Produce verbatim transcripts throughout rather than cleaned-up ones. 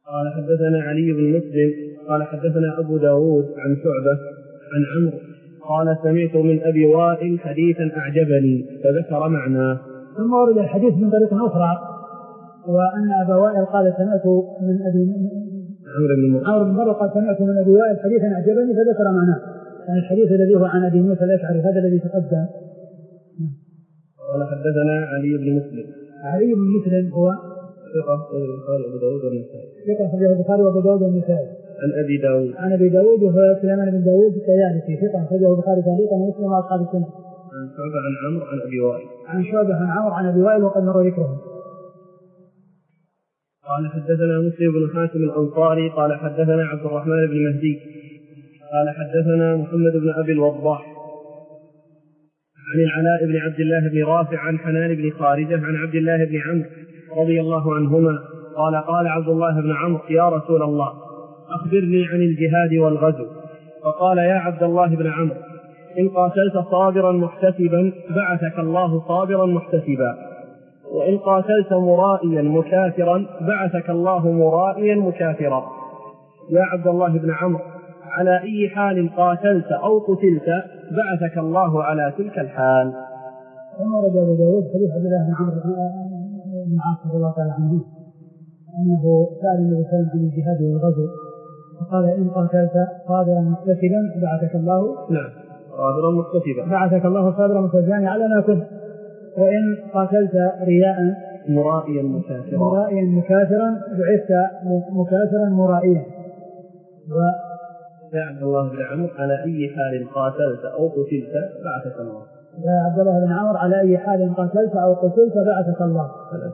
قال حدثنا علي بن مسلم قال حدثنا أبو داود عن شعبة عن عمرو قال سمعت من أبي وائل حديثا أعجبني فذكر معناه. ثم ورد الحديث من طريق أخرى وأن أبا وائل قال سمعت من أبي عمرو بن مرة قال سمعت من أبي وائل حديثا أعجبني فذكر معناه. يعني الحديث الذي هو عن أبي موسى الأشعري هذا الذي تقدم. قال حدثنا علي بن مسلم. علي بن مسلم هو ثقة البخاري وأبو داود والنسائي. ثقة في البخاري وأبو داود والنسائي. عن أبي داود. عن أبي داود وهو سليمان بن داود الطيالسي ثقة أخرجه البخاري تعليقا ومسلم وأصحاب السنة. عن شعبة عن عمرو عن أبي وائل. عن شعبة عن عمرو عن أبي وائل وقد مر ذكره. قال حدثنا مسلم بن حاتم الأنصاري قال حدثنا عبد الرحمن بن مهدي قال حدثنا محمد بن أبي الوضاح عن العلاء بن عبد الله بن رافع عن حنان بن خارجة عن عبد الله بن عمرو رضي الله عنهما قال قال عبد الله بن عمرو يا رسول الله أخبرني عن الجهاد والغزو. فقال يا عبد الله بن عمرو إن قاتلت صابرا محتسبا بعثك الله صابرا محتسبا وإن قاتلت مرائيا مكافرا بعثك الله مرائيا مكافرا. يا عبد الله بن عمرو على أي حال قاتلت أو قتلت بعثك الله على تلك الحال. ثم ورد أبو داود حديث عبد الله بن عمرو بن العاص رضي الله تعالى عنه أنه سأل النبي صلى الله عليه وسلم عن الجهاد والغزو فقال إن قاتلت صابرا محتسبا بعثك الله نعم صابرا محتسبا بعثك الله صابرا محتسبا على ما كنت وإن قاتلت رياء مرائيا مكافرا مرائيا مكافرا بعثت مكافرا مرائيا. يا عبد الله بن عمرو على أي حال قاتلت أو قتلت بعثك الله. يا عبد الله بن عمرو على أي حال قاتلت أو قتلت بعثك الله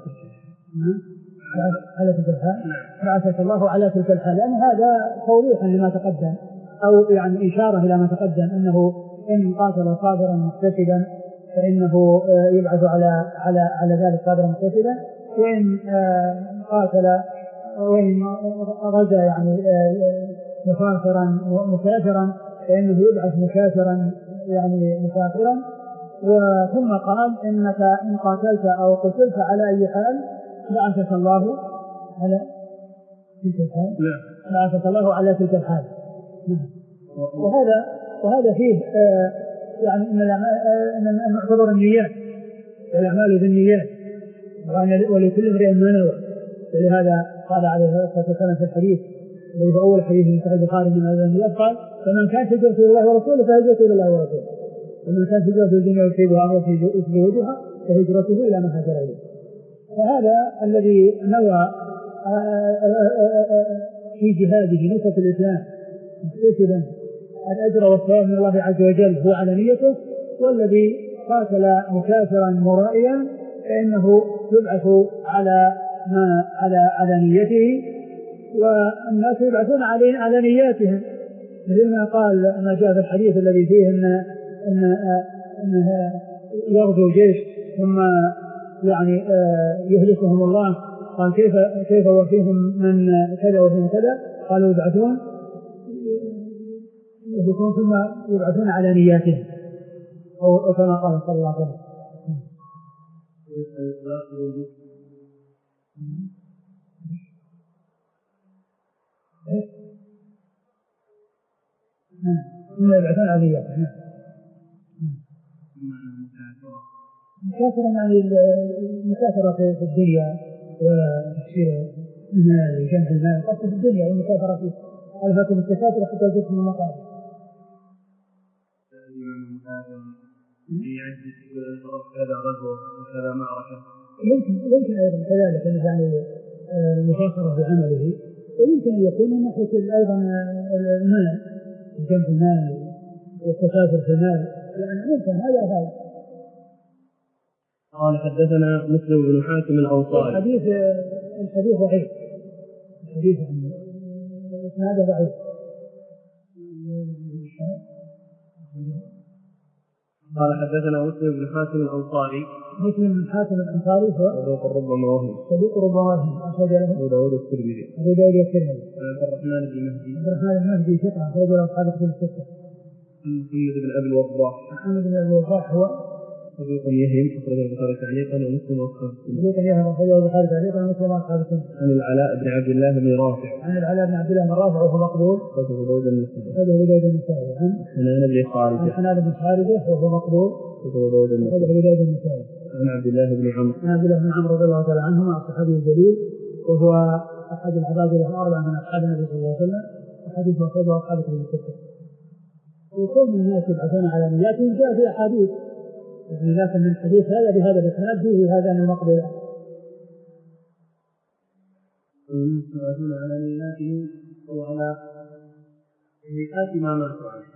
على تلك الحال بعثك الله على تلك الحال. لأن هذا توضيح لما تقدم أو يعني إشارة إلى ما تقدم أنه إن قاتل صابرا محتسبا فإنه يبعث على على على ذلك صابرا محتسبا وإن قاتل وإن غزا يعني مكافرا مكافرا فإنه يبعث مكافرا يعني مكافرا. وثم قال إنك إن قاتلت أو قتلت على أي حال بعثك الله على تلك الحال بعثك الله على تلك الحال. وهذا وهذا فيه آه يعني إن أن نعتبر النيات والأعمال بالنيات ولكل امرئ ما نوى. ولهذا قال عليه الصلاة والسلام في الحديث الذي في أول حديث من صحيح البخاري من هذا النيات قال فمن كان هجرته إلى الله ورسوله فهجرته إلى الله ورسوله ومن كان هجرته الدنيا يصيبها أو يصيبها فهجرته إلى ما هاجر إليه. فهذا الذي نوى في جهاده نصرة الإسلام محتسبا الأجر والثواب من الله عز وجل هو على نيته. والذي قاتل مكافرا مرائيا فإنه يبعث على ما على على نيته والناس يبعثون عليه على نياتهم مثل ما قال ما جاء في الحديث الذي فيه ان ان ان يغزو جيش ثم يعني يهلكهم الله قال كيف كيف وفيهم من كذا وفيهم كذا قالوا يبعثون يهلكون ثم يبعثون على نياتهم أو كما قال صلى الله عليه وسلم. ثم يبعثون على نياتهم. مكافرة يعني المكافرة في الدنيا وتكسير المال وجمع المال قصد في الدنيا والمكافرة فيه ألهاكم التكاثر حتى زدتم المقابر. يعد كذا غزوة وكذا معركة يمكن يمكن أيضا كذلك أن يعني المفاخرة بعمله ويمكن أن يكون من ناحية أيضا المال جمع المال والتكاثر في المال يعني ممكن هذا هذا. قال حدثنا مسلم بن حاتم الأنصاري. الحديث الحديث ضعيف الحديث عنه اسناده ضعيف. قال حدثنا مسلم بن حاتم الأنصاري. مسلم بن حاتم الأنصاري هو صدوق ربما وهم صدوق ربما وهم أخرج له أبو داود الترمذي أبو داود الترمذي. عبد الرحمن بن مهدي عبد الرحمن بن مهدي ثقة أخرج له أصحاب الكتب الستة. محمد بن أبي الوضاح. محمد بن أبي الوضاح هو صدوق يهم أخرج البخاري تعليقا ومسلم وأصحاب السنة. صدوق يهم أخرج البخاري تعليقا ومسلم وأصحاب السنة. عن العلاء بن عبد الله بن رافع. عن العلاء بن عبد الله بن رافع وهو مقبول. أخرج أبو داود النسائي. أخرج أبو داود النسائي. عن حنان بن خالد. عن حنان بن خالد وهو مقبول. أخرج أبو داود النسائي. أخرج أبو داود النسائي. عن عبد الله بن عمرو. عن عبد الله بن عمرو رضي الله تعالى عنهما الصحابي الجليل وهو أحد العباد الأربعة من أصحاب النبي صلى الله عليه وسلم وحديث أخرجه أصحاب الكتب الستة. وكل الناس يبحثون على نياتهم جاء في أحاديث، لكن من الحديث هذا بهذا الإسناد فيه هذا من مقبول. الناس يبحثون على نياتهم وعلى هيئات ما ماتوا عليه.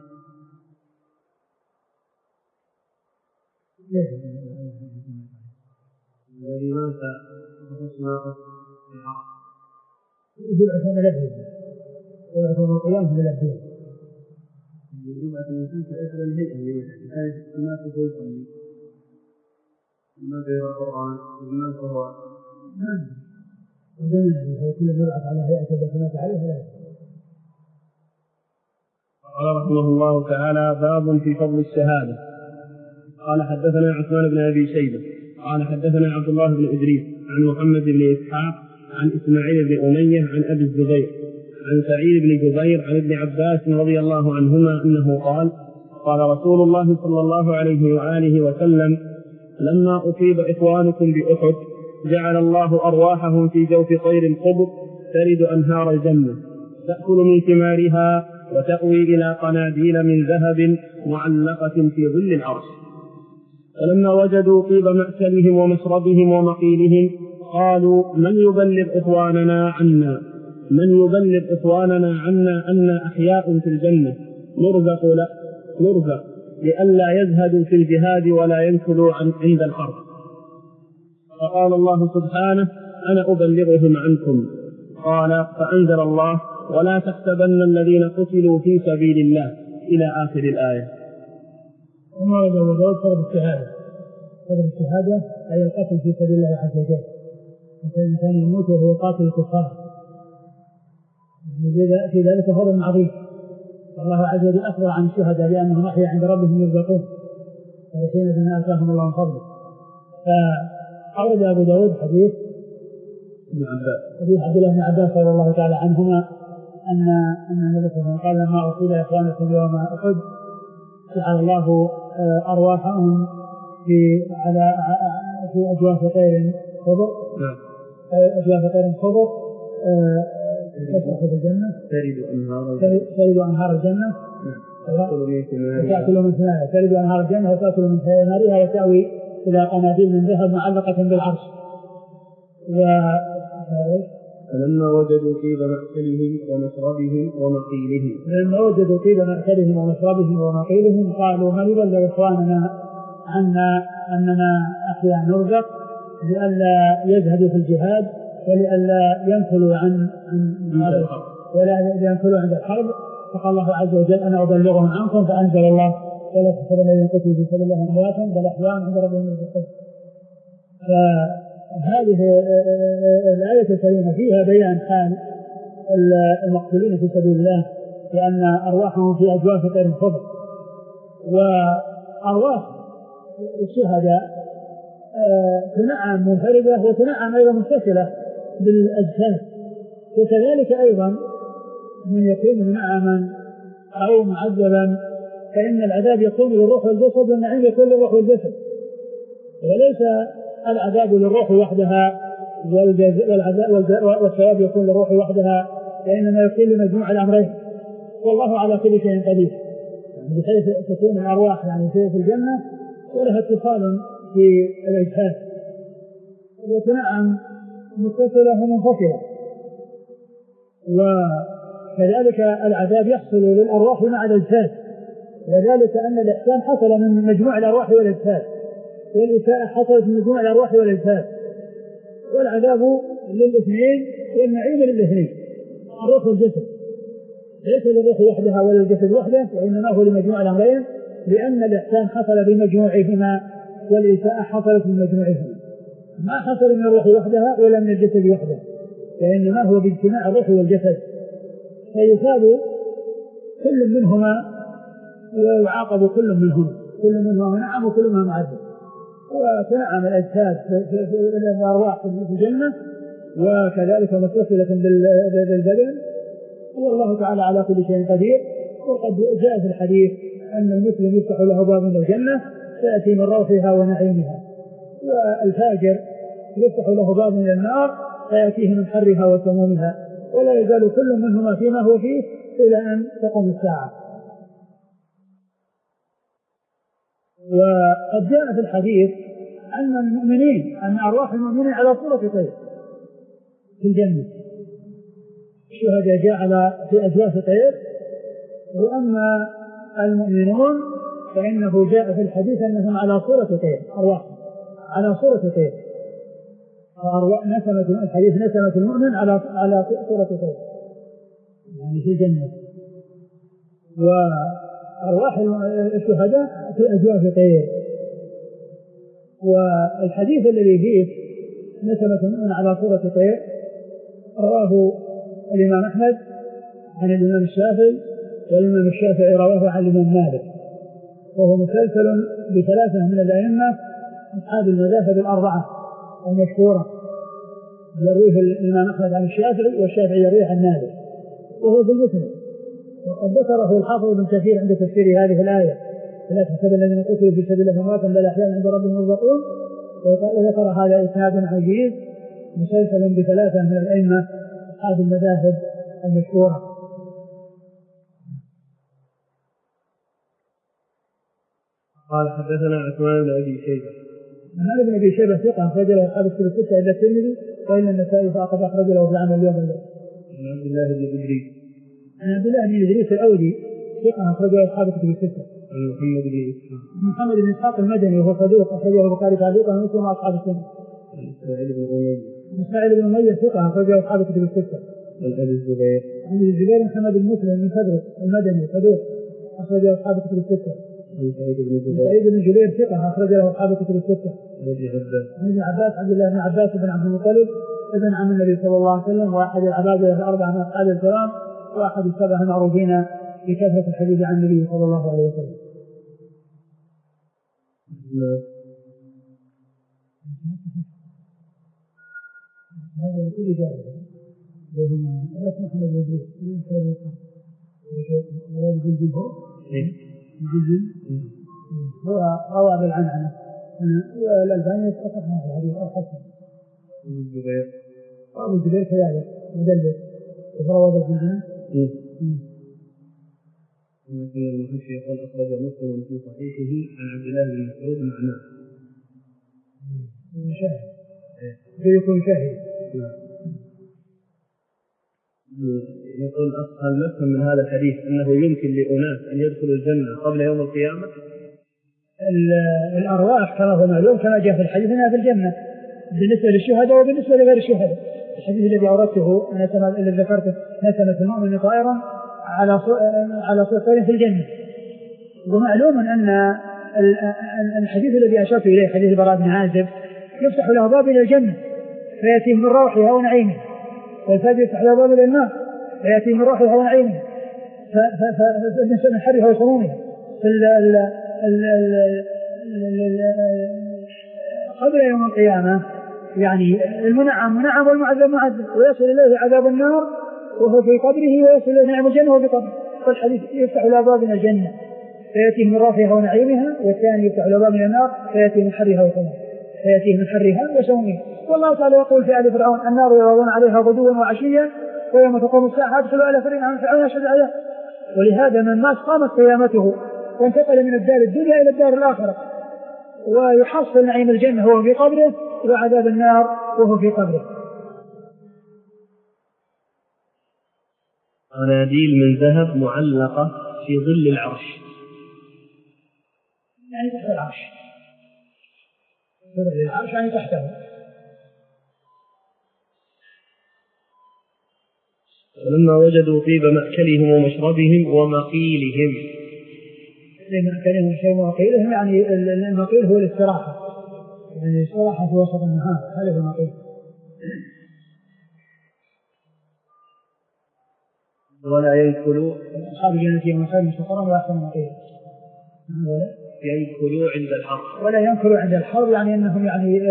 الذي مات وحسن يبعث ملبيه يبعث من القيام ملبيه يبعث الإنسان كأثر الهيئة بحيث ما تقول صلي ما غير القرآن ما هو نعم وضمن كل يبعث على هيئة التي مات عليها لا. قال رحمه الله تعالى باب في فضل الشهادة. قال حدثنا عثمان بن أبي شيبة قال حدثنا عبد الله بن إدريس عن محمد بن إسحاق عن إسماعيل بن أمية عن أبي الزبير عن سعيد بن جبير عن ابن عباس رضي الله عنهما أنه قال قال رسول الله صلى الله عليه وآله وسلم لما أصيب إخوانكم بأحد جعل الله أرواحهم في جوف طير خضر ترد أنهار الجنة تأكل من ثمارها وتأوي إلى قناديل من ذهب معلقة في ظل العرش. فلما وجدوا طيب مأكلهم ومشربهم ومقيلهم قالوا من يبلغ إخواننا عنا من يبلغ إخواننا عنا أن أحياء في الجنة نرزق لا نرزق لئلا يزهدوا في الجهاد ولا ينكلوا عن عند الحرب. فقال الله سبحانه أنا أبلغهم عنكم. قال فأنزل الله ولا تحسبن الذين قتلوا في سبيل الله إلى آخر الآية. ثم ورد أبو داود فضل الشهادة. فضل الشهادة أي القتل في سبيل الله عز وجل. مثل الإنسان يموت وهو قاتل الكفار في ذلك فضل عظيم. الله عز وجل أخبر عن الشهداء بأنهم أحيا عند ربهم يرزقون فيحين بما آتاهم الله من فضله. فأورد أبو داود حديث ابن عباس حديث عبد الله بن عباس رضي الله تعالى عنهما أن أن النبي صلى الله عليه وسلم قال لما أصيب إخوانكم يوم أحد جعل الله أرواحهم في على في أجواف طير خضر أجواف طير خضر تسرح في الجنة ترد أنهار ترد أنهار الجنة وتأكل من ثمارها ترد أنهار الجنة وتأكل من ثمارها وتأوي إلى قناديل من ذهب معلقة بالعرش. فلما وجدوا طيب مأكلهم ومشربهم ومقيلهم لما وجدوا طيب مأكلهم ومشربهم ومقيلهم قالوا من يبلغ إخواننا عنا أننا أحياء نرزق لئلا يزهدوا في الجهاد ولئلا ينكلوا عن عن ولا ينكلوا عند الحرب. فقال الله عز وجل أنا أبلغهم عنكم فأنزل الله ولا تحسبن الذين قتلوا في سبيل الله أمواتا بل أحياء عند ربهم يرزقون. فهذه الآية الكريمة فيها بيان حال المقتولين في سبيل الله لأن أرواحهم في أجواف طير خضر وأرواح الشهداء تنعم منفردة وتنعم أيضا متصلة بالأجساد. وكذلك أيضا من يكون منعما أو معذبا فإن العذاب يكون للروح والجسد والنعيم يكون للروح والجسد وليس العذاب للروح وحدها والثواب يكون للروح وحدها وإنما يكون لمجموع الأمرين والله على كل شيء قدير بحيث تكون الأرواح يعني في الجنة ولها اتصال في الأجساد وتنعم متصلة ومنفصلة. وكذلك العذاب يحصل للأرواح مع الأجساد وذلك أن الإحسان حصل من مجموع الأرواح والأجساد والإساءة حصلت من مجموع الأرواح والأجساد والعذاب للاثنين والنعيم للاثنين الروح والجسد ليس للروح وحدها ولا الجسد وحده وإنما هو لمجموع الأمرين لأن الإحسان حصل بمجموعهما والإساءة حصلت من مجموعهما ما حصل من الروح وحدها ولا من الجسد وحده وإنما هو باجتماع الروح والجسد فيثاب كل منهما ويعاقب كل منهما كل منهما منعم وكل منهما معذب. وتنعم الأجساد في الأرواح في الجنة، وكذلك متصلة بالبدن، والله تعالى على كل شيء قدير. وقد جاء في الحديث أن المسلم يفتح له باب من الجنة فيأتي من روحها ونعيمها، والفاجر يفتح له باب من النار فيأتيه من حرها وسمومها، ولا يزال كل منهما فيما هو فيه إلى أن تقوم الساعة. وقد جاء في الحديث أن المؤمنين أن أرواح المؤمنين على صورة طير في الجنة، الشهداء جاء على في أجواف طير، وأما المؤمنون فإنه جاء في الحديث أنهم على صورة طير، أرواح على صورة طير، فأرواح نسمة الحديث نسمة المؤمن على على صورة طير يعني في الجنة، وأرواح الشهداء في أجواف طير. والحديث الذي فيه نسمة المؤمن على صورة طير رواه الإمام أحمد عن الإمام الشافعي، والإمام الشافعي رواه عن الإمام مالك، وهو مسلسل بثلاثة من الأئمة أصحاب المذاهب الأربعة المشهورة، يرويه الإمام أحمد عن الشافعي، والشافعي يرويه عن مالك، وهو في المسند. وقد ذكره الحافظ ابن كثير عند تفسير هذه الآية: لا تحسب الذين قتلوا في سبيل الله أمواتا بل أحياء عند ربهم يرزقون. وذكر هذا إسناد عجيب مسلسل بثلاثة من الأئمة أصحاب المذاهب المشهورة. قال حدثنا عثمان بن أبي شيبة. عثمان بن أبي شيبة ثقة أخرج له أصحاب الكتب الستة إلا الترمذي وإلا النسائي فقد أخرج له في العمل اليوم. عن عبد الله بن إدريس. عن عبد الله بن إدريس الأودي ثقة أخرج له أصحاب الكتب الستة. عن محمد بن إسحاق. محمد بن إسحاق المدني وهو صدوق أخرجه البخاري تعليقا ومسلم وأصحاب السنة. عن إسماعيل بن أمية. إسماعيل بن أمية ثقة أخرجه أصحاب الكتب الستة. عن أبي الزبير. عن أبي الزبير محمد بن مسلم بن فدرس المدني صدوق أخرجه أصحاب الكتب الستة. عن سعيد بن جبير. سعيد بن جبير ثقة أخرج له أصحاب الكتب الستة. عن ابن عباس. عن ابن عباس عبد الله بن عباس بن عبد المطلب ابن عم النبي صلى الله عليه وسلم، وأحد العبادة الأربعة من أصحاب الكرام، وأحد السبعة المعروفين بكثرة الحديث عن النبي صلى الله عليه وسلم. هذا لكل جانب لهم ألف محمد بن إدريس من كلام الإسلام وهذا بالجلد بالجلد هو روى بالعنعنة، والألباني يتصح هذا الحديث أو حسن. أبو الزبير. أبو الزبير كذلك مدلس وروى بالجلد. مثل المحشي يقول أخرج مسلم في صحيحه عن عبد الله بن مسعود معناه. شاهد. يكون شاهد. يقول هل نفهم من هذا الحديث أنه يمكن لأناس أن يدخلوا الجنة قبل يوم القيامة؟ الأرواح كما هو معلوم كما جاء في الحديث أنها في الجنة بالنسبة للشهداء وبالنسبة لغير الشهداء. الحديث الذي أوردته أنا الذي ذكرته نسمة المؤمن طائرا على على صورة طير في الجنة. ومعلوم أن الحديث الذي أشرت إليه حديث البراء بن عازب يفتح له باب إلى الجنة فيأتيه من روحها ونعيمها، والفجر يفتح له باب إلى النار فيأتيه من روحها ونعيمها، فالنسبة من حرها وسمومها قبل يوم القيامة. يعني المنعم منعم والمعذب معذب، ويصل إليه عذاب النار وهو في قبره، ويصل إليه نعم الجنة وهو في قبره. فالحديث يفتح له باب من الجنة فيأتيه من روحها ونعيمها، والثاني يفتح له باب من النار فيأتيه من حرها وسمومها فيأتيه من حرها وسمومها. والله تعالى يقول في آل فرعون: النار يعرضون عليها غدوا وعشيا ويوم تقوم الساعة ادخلوا آل فرعون فرعون أشد العذاب. ولهذا من مات قامت قيامته وانتقل من الدار الدنيا إلى الدار الآخرة، ويحصل نعيم الجنة وهو في قبره وعذاب النار وهو في قبره. قناديل من ذهب معلقة في ظل العرش، يعني تحت العرش، في ظل العرش يعني تحته. فلما وجدوا طيب مأكلهم ومشربهم ومقيلهم. مأكلهم ومشربهم ومقيلهم يعني المقيل هو الاستراحة، يعني الاستراحة في وسط النهار، هذا هو المقيل. ولا ينكلوا أصحاب الجنة يوم خير مستقرا وأحسن مقيلا. ينكلوا عند الحرب. ولا ينكلوا عند الحرب يعني أنهم يعني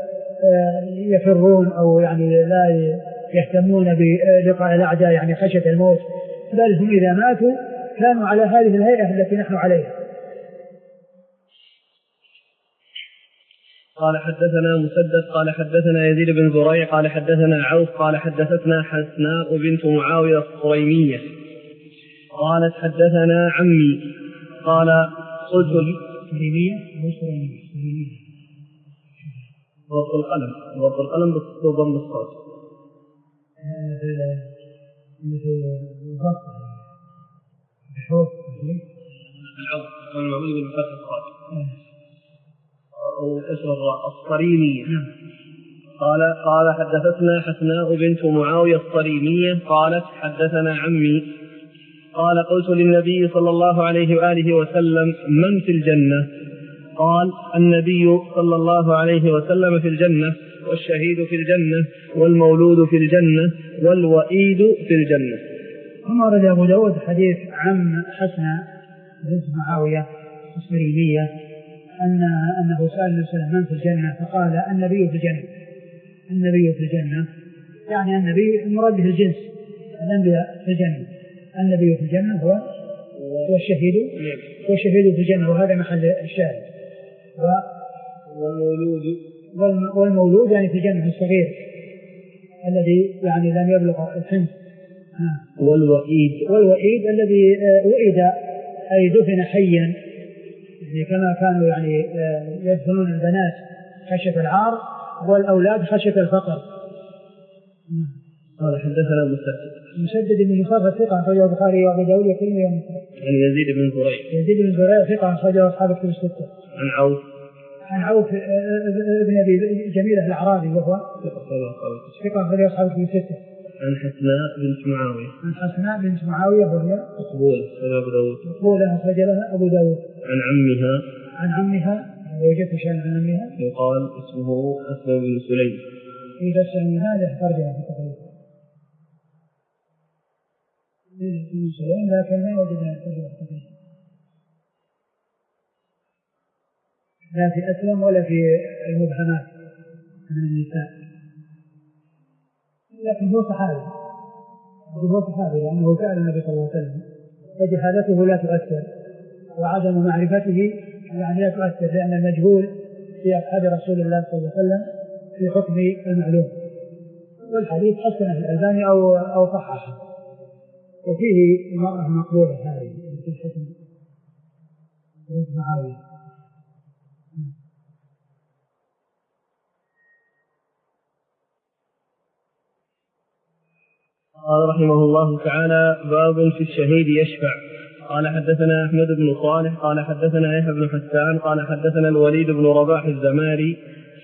يفرون أو يعني لا يهتمون بلقاء الأعداء يعني خشية الموت، بل هم إذا ماتوا كانوا على هذه الهيئة التي نحن عليها. قال حدثنا مسدد قال حدثنا يزيد بن زريع قال حدثنا عوف قال حدثتنا حسناء بنت معاوية الصريمية قالت حدثنا عمي قال قلت صريمية وصريمية ضبط القلم ضبط القلم بضم الصوت مثل الضبط بحروف العوف والمعمول بالفتح الصاد أو كسر الراء الصريمية. قال قال حدثتنا حسناء بنت معاوية الصريمية قالت حدثنا عمي قال قلت للنبي صلى الله عليه وآله وسلم من في الجنة؟ قال النبي صلى الله عليه وسلم في الجنة والشهيد في الجنة والمولود في الجنة والوئيد في الجنة. ثم ورد أبو داود حديث عم حسناء بنت معاوية الصريمية أن أنه سأل النبي صلى الله عليه وسلم من في الجنة فقال النبي في الجنة. النبي في الجنة يعني النبي المراد به الجنس، الأنبياء في الجنة. النبي في الجنة هو والشهيد والشهيد في الجنة، وهذا محل الشاهد. والمولود والمولود يعني في الجنة الصغير الذي يعني لم يبلغ الحنث. والوئيد والوئيد الذي وئد أي دفن حيا، يعني كما كانوا يعني يدفنون البنات خشية العار والأولاد خشية الفقر. قال حدثنا مسدد مسدد بن مصرف ثقة أخرجه البخاري وأبو داود والترمذي ومسلم. عن يزيد بن زريع يزيد بن زريع ثقة أخرجه أصحاب الكتب الستة. عن عوف عن عوف ابن أبي جميلة الأعرابي وهو ثقة أخرجه أصحاب الكتب الستة. عن حسناء بنت معاوية عن حسناء بنت معاوية وهي مقبولة أبو داود مقبولة أخرج لها أبو داود. عن عمها عن عمها وجدت شيئا عن عمها يقال اسمه أسماء بن سليم. إذا سمي هذا ترجمة في التقريب بن سليم لكن لا وجدنا ترجمة في التقريب لا في أسلم ولا في المبهمات من النساء، لكن هو صحابي هو صحابي لأنه سأل النبي صلى الله عليه وسلم، فجهالته لا تؤثر وعدم معرفته يعني لا تؤثر، لأن المجهول في أصحاب رسول الله صلى الله عليه وسلم في حكم المعلوم. والحديث حسنه الألباني أو أو صححه، وفيه المرأة مقبولة هذه في الحكم بنت معاوية. قال رحمه الله تعالى باب في الشهيد يشفع. قال حدثنا أحمد بن صالح قال حدثنا يحيى بن حسان قال حدثنا الوليد بن رباح الزماري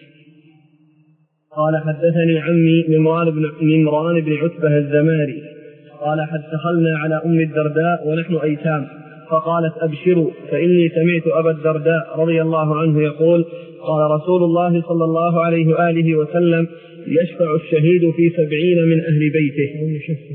قال حدثني عمي نمران بن نمران بن عتبة الزماري قال حد دخلنا على أم الدرداء ونحن أيتام فقالت أبشروا فإني سمعت أبا الدرداء رضي الله عنه يقول قال رسول الله صلى الله عليه وآله وسلم يشفع الشهيد في سبعين من أهل بيته.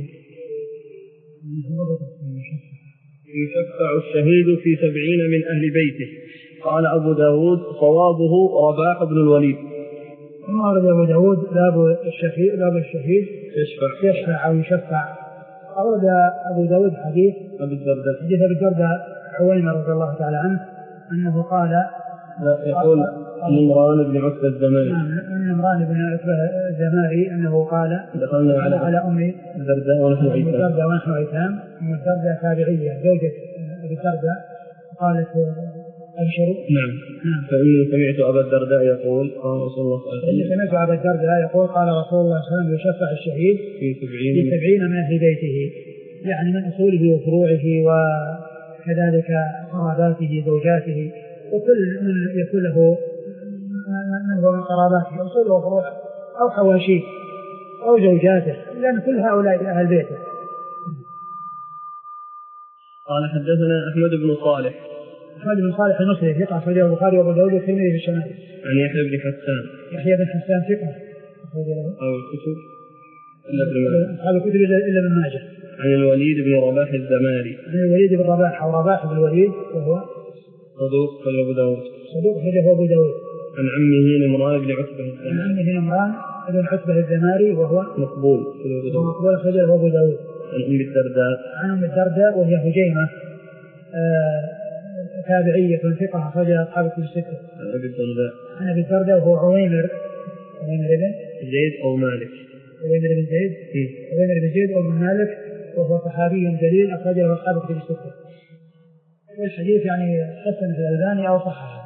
يشفع الشهيد في سبعين من أهل بيته. قال أبو داود صوابه رباح بن الوليد. ثم ورد أبو داود باب الشهيد باب الشهيد يشفع يشفع أو يشفع. أورد أبو داود حديث أبي الدرداء حديث أبي الدرداء عويمر رضي الله تعالى عنه أنه قال يقول نمران بن عتبة الزماري نمران بن عتبة الزماري أنه قال دخلنا على على أم الدرداء ونحن أيتام ونحن أيتام. أم الدرداء تابعية زوجة أبي الدرداء قالت أبشروا. نعم. نعم. فإني سمعت أبا الدرداء يقول قال رسول الله صلى الله عليه وسلم سمعت أبا الدرداء يقول قال رسول الله صلى الله عليه وسلم يشفع الشهيد في سبعين في سبعين من أهل بيته، يعني من أصوله وفروعه وكذلك قراباته زوجاته وكل من يكون له من هو من قراباته أصوله وفروعه أو حواشيه أو زوجاته، لأن كل هؤلاء أهل بيته. قال حدثنا أحمد بن صالح أحمد بن صالح المصري ثقة أخرجه البخاري وأبو داود والترمذي في الشمائل. عن يحيى بن حسان يحيى بن حسان ثقة أخرجه أو الكتب إلا ابن ماجه أصحاب الكتب إلا ابن ماجه. عن الوليد بن رباح الزماري عن الوليد بن رباح أو رباح بن الوليد وهو صدوق خرجه أبو داود. صدوق خرجه أبو داود. عن عمه نمران بن عتبة. عن عمه نمران بن عتبة الزماري وهو مقبول. مقبول خرجه أبو داود. عن أم الدرداء. عن أم الدرداء وهي هجيمة آه تابعية ثقة أخرجها أصحاب الكتب الستة. عن أبي الدرداء. عن أبي الدرداء وهو عويمر عويمر بن زيد أو مالك. عويمر بن زيد. عويمر بن زيد أو بن مالك وهو صحابي جليل أخرجه أصحاب الكتب الستة. والحديث يعني حسن في الألباني أو صححه.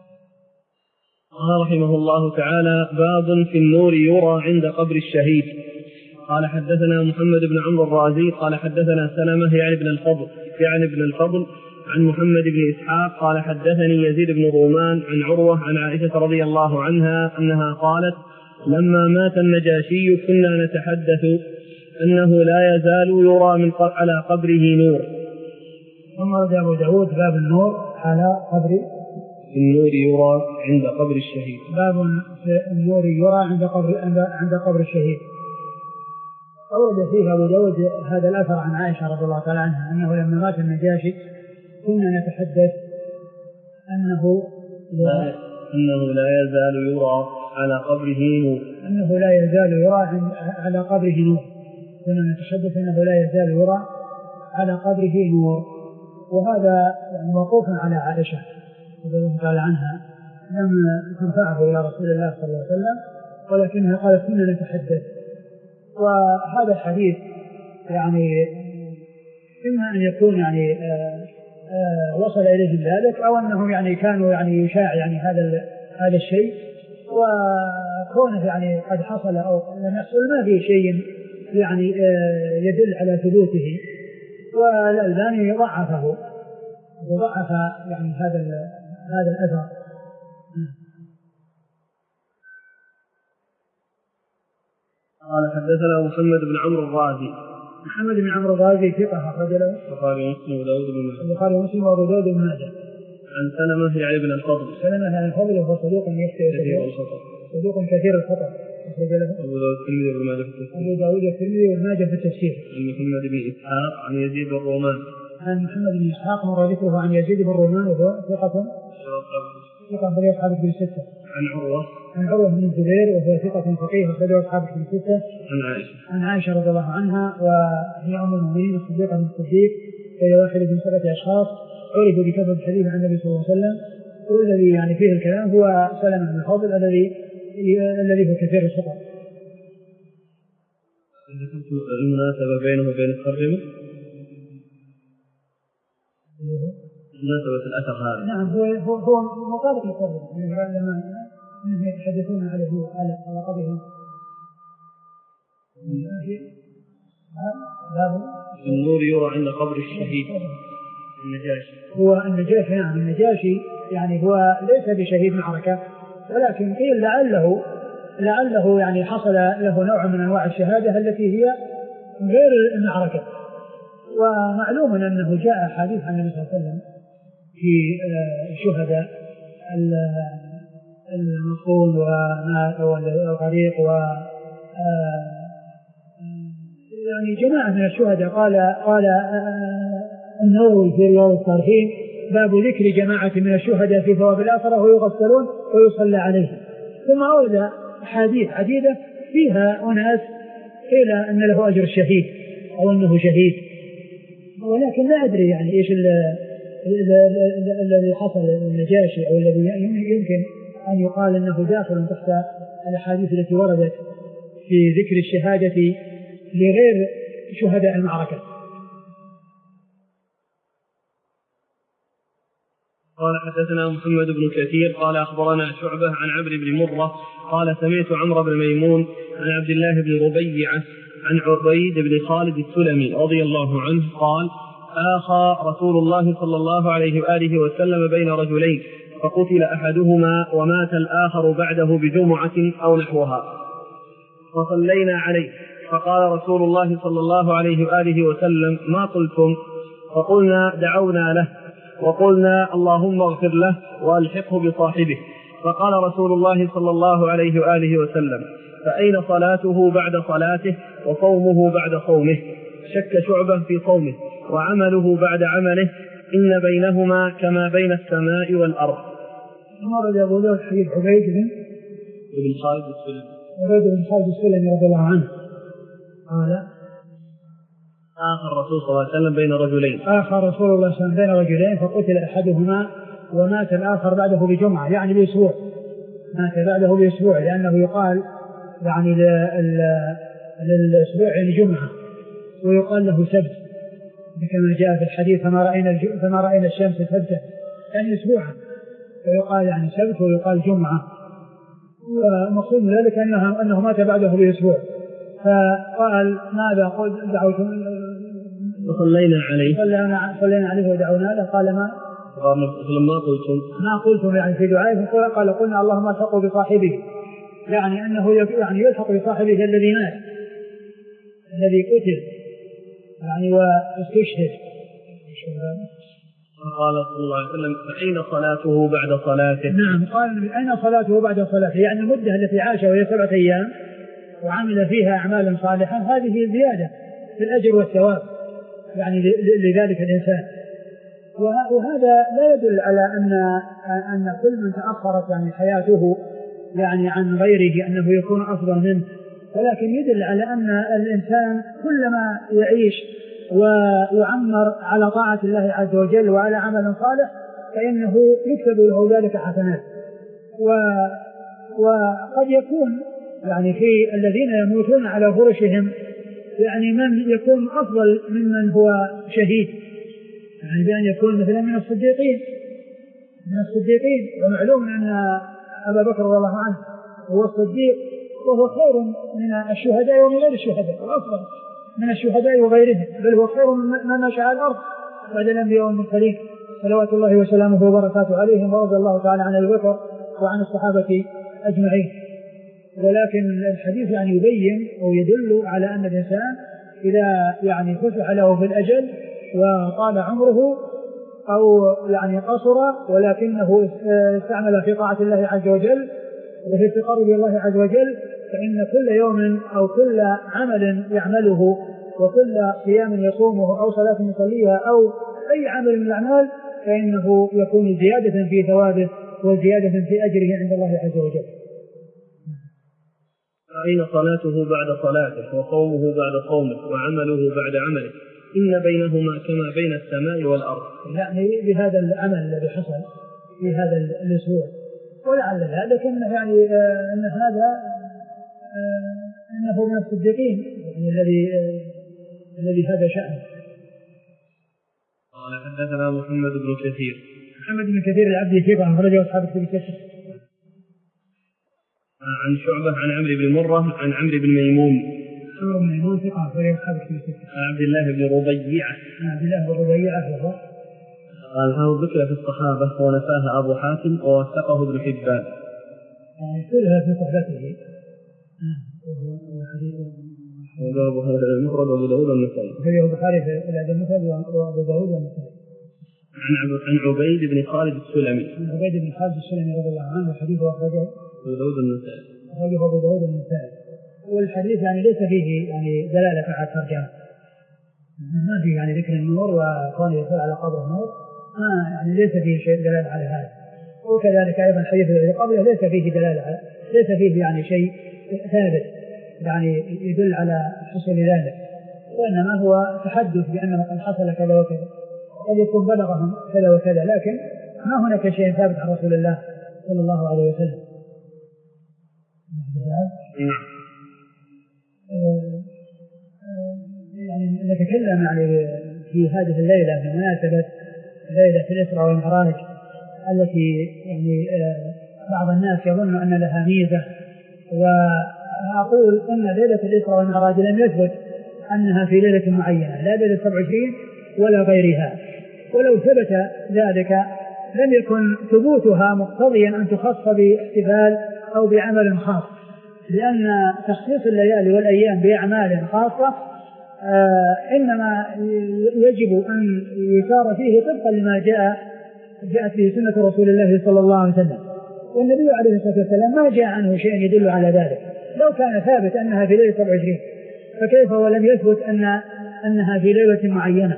قال رحمه الله تعالى: باب في النور يرى عند قبر الشهيد. قال حدثنا محمد بن عمرو الرازي قال حدثنا سلمة يعني بن الفضل يعني بن الفضل عن محمد بن إسحاق قال حدثني يزيد بن رومان عن عروة عن عائشة رضي الله عنها أنها قالت: لما مات النجاشي كنا نتحدث أنه لا يزال يرى من على قبره نور. ثم ورد أبو داود باب النور على قبر النور يرى عند قبر الشهيد. باب في النور يرى عند قبر عند قبر الشهيد. أورد فيه أبو داود هذا الأثر عن عائشة رضي الله تعالى عنها أنه لما مات النجاشي كنا نتحدث أنه لا أنه لا يزال يرى على قبره نور. أنه لا يزال يرى على قبره نور. كنا نتحدث أنه لا يزال يرى على قبره نور. وهذا يعني موقوف على عائشة رضي الله تعالى عنها لم ترفعه إلى رسول الله صلى الله عليه وسلم ولكنها قالت كنا نتحدث. وهذا الحديث يعني إما أن يكون يعني آآ آآ وصل إليهم ذلك أو أنهم يعني كانوا يعني يشاع يعني هذا هذا الشيء وكونه يعني قد حصل أو لم يحصل ما في شيء يعني يدل على ثبوته. والألباني ضعفه وضعف يعني هذا هذا الأثر. قال حدثنا محمد بن عمرو الرازي. محمد بن عمرو الرازي ثقة أخرج له البخاري ومسلم وداود بن ماجه. البخاري ومسلم وأبو داود بن ماجه. عن سلمة يعني بن الفضل. سلمة يعني الفضل وهو صدوق يخطئ كثير الخطأ. صدوق كثير الخطأ أخرج له أبو داود الترمذي وابن ماجه في التفسير. أبو داود الترمذي وابن ماجه في التفسير. عن محمد بن إسحاق عن يزيد بن رومان. عن محمد بن إسحاق مر ذكره عن يزيد بن رومان وهو ثقة ثقة في أصحاب الكتب الستة. عن عروة عن عروة بن الزبير وهو ثقة فقيه أخرج أصحاب الكتب الستة. عن عائشة عن عائشة رضي الله عنها وهي أم المؤمنين الصديقة بن الصديق وهي واحدة من سبعة أشخاص عرفوا بكثرة الحديث عن النبي صلى الله عليه وسلم. والذي يعني فيه الكلام هو سلمة بن الفضل الذي الذي هو كثير الخطأ. ذكرت المناسبة بينه وبين الترجمة. مناسبة الأثر هذا. نعم هو هو هو مطابق للترجمة لما هم يتحدثون عليه على على قبره. باب النور يرى عند قبر الشهيد النجاشي. هو النجاشي نعم النجاشي يعني هو ليس بشهيد معركة ولكن قيل لعله لعله يعني حصل له نوع من أنواع الشهادة التي هي غير المعركة. ومعلوم أنه جاء حديث عن النبي صلى الله عليه وسلم في شهداء المصون والغريق و يعني جماعة من الشهداء. قال قال النووي في رياض الصالحين باب ذكر جماعة من الشهداء في ثواب الآخرة ويغسلون ويصلى عليهم. ثم أورد أحاديث عديدة فيها أناس قيل أن له أجر الشهيد أو أنه شهيد ولكن لا أدري يعني إيش الذي حصل للنجاشي أو الذي يمكن أن يقال أنه داخل تحت الأحاديث التي وردت في ذكر الشهادة لغير شهداء المعركة. قال حدثنا محمد بن كثير قال أخبرنا شعبة عن عمرو بن مرة قال سمعت عمرو بن ميمون عن عبد الله بن ربيعة عن عبيد بن خالد السلمي رضي الله عنه قال آخى رسول الله صلى الله عليه وآله وسلم بين رجلين فقتل أحدهما ومات الآخر بعده بجمعة أو نحوها فصلينا عليه فقال رسول الله صلى الله عليه وآله وسلم ما قلتم؟ فقلنا دعونا له وقلنا اللهم اغفر له والحقه بصاحبه. فقال رسول الله صلى الله عليه وآله وسلم فأين صلاته بعد صلاته وصومه بعد صومه؟ شك شعبة في صومه وعمله بعد عمله إن بينهما كما بين السماء والأرض. ورد أبو داود حديث عبيد بن بن خالد السلمي عبيد بن خالد السلمي رضي الله عنه قال آخر الرسول صلى الله عليه وسلم بين رجلين آخر رسول الله صلى الله عليه وسلم بين رجلين فقتل أحدهما ومات الآخر بعده بجمعة يعني بأسبوع، مات بعده بأسبوع لأنه يقال يعني للأسبوع يعني جمعة ويقال له سبت كما جاء في الحديث فما رأينا, فما رأينا الشمس سبتا يعني أسبوعا، ويقال يعني سبت ويقال جمعة، ومقصود ذلك أنه, أنه مات بعده بأسبوع. فقال ماذا قلت دعوتم وصلينا عليه صلينا عليه ودعونا له قال ما قال ما قلتم ما قلتم يعني في دعائه قال قلنا اللهم الحقوا بصاحبه يعني أنه يعني يلحق بصاحبه الذي مات الذي قتل يعني واستشهد. قال صلى الله عليه وسلم فأين صلاته بعد صلاته؟ نعم قال أين صلاته بعد صلاته يعني المدة التي عاشها وهي سبعة أيام وعمل فيها أعمالا صالحة هذه زيادة في الأجر والثواب يعني لذلك الإنسان. وهذا لا يدل على أن أن كل من تأخرت يعني حياته يعني عن غيره أنه يكون أفضل منه، ولكن يدل على أن الإنسان كلما يعيش ويعمر على طاعة الله عز وجل وعلى عمل صالح فإنه يكتب له ذلك حسنات. وقد يكون يعني في الذين يموتون على فرشهم يعني من يكون أفضل ممن هو شهيد، يعني بأن يكون مثلا من الصديقين من الصديقين ومعلوم أن أبا بكر رضي الله عنه هو الصديق وهو خير من الشهداء ومن غير الشهداء وأفضل من الشهداء وغيرهم، بل هو خير من مشى على الأرض بعد الأنبياء والمرسلين صلوات الله وسلامه وبركاته عليهم، ورضي الله تعالى عن أبي بكر وعن الصحابة أجمعين. ولكن الحديث يعني يبين أو يدل على أن الإنسان إذا يعني فتح له في الأجل وطال عمره أو يعني قصر ولكنه استعمل في طاعة الله عز وجل وفي التقرب الله عز وجل فإن كل يوم أو كل عمل يعمله وكل صيام يصومه أو صلاة يصليها أو أي عمل من الأعمال فإنه يكون زيادة في ثوابه وزيادة في أجره عند الله عز وجل. أين صلاته بعد صلاته وصومه بعد صومه وعمله بعد عمله إن بينهما كما بين السماء والأرض، يعني بهذا العمل الذي حصل في هذا الأسبوع ولعل ذلك لكن يعني آه أن هذا آه أنه من الصديقين يعني الذي آه الذي هذا شأنه. قال حدثنا محمد بن كثير محمد بن كثير العبدي ثقة أخرجه أصحاب الكتب الستة. عن شعبة عن عمرو بن مرة عن عمرو بن ميمون عمرو بن ميمون ثقة أخرجه أصحاب الكتب الستة. عن عبد الله بن ربيعة عن عبد الله بن ربيعة وهو قال هذا ذكر في الصحابة ونفاه أبو حاتم ووثقه ابن حبان. يعني كلها في صحبته. وأبو هذا المفرد وأبو داود والنسائي. فيه البخاري في الأدب المفرد وأبو داود والنسائي. عن عبيد بن خالد السلمي. عن عبيد بن خالد السلمي رضي الله عنه وحديثه أخرجه أبو داود والنسائي. أخرجه أبو داود والنسائي. والحديث يعني ليس فيه يعني دلالة على الترجمة. ما فيه يعني ذكر النور وكون يدل على قبر النور. ما يعني ليس فيه شيء دلالة على هذا. وكذلك أيضا الحديث الذي قبله ليس فيه دلالة على ليس فيه يعني شيء ثابت يعني يدل على حصول ذلك، وإنما هو تحدث بأنه قد حصل كذا وكذا قد يكون بلغهم كذا وكذا، لكن ما هناك شيء ثابت عن رسول الله صلى الله عليه وسلم. يعني نتكلم يعني في هذه الليلة بمناسبة ليلة الإسراء والمعراج التي يعني بعض الناس يظن أن لها ميزة، وأقول أن ليلة الإسراء والمعراج لم يثبت أنها في ليلة معينة لا ليلة سبع وعشرين ولا غيرها، ولو ثبت ذلك لم يكن ثبوتها مقتضيا أن تخص باحتفال أو بعمل خاص، لأن تخصيص الليالي والأيام بأعمال خاصة آه إنما يجب أن يسار فيه طبقا لما جاء جاءت به سنة رسول الله صلى الله عليه وسلم، والنبي عليه الصلاة والسلام ما جاء عنه شيء يدل على ذلك. لو كان ثابت أنها في ليلة سبع وعشرين فكيف ولم يثبت أن أنها في ليلة معينة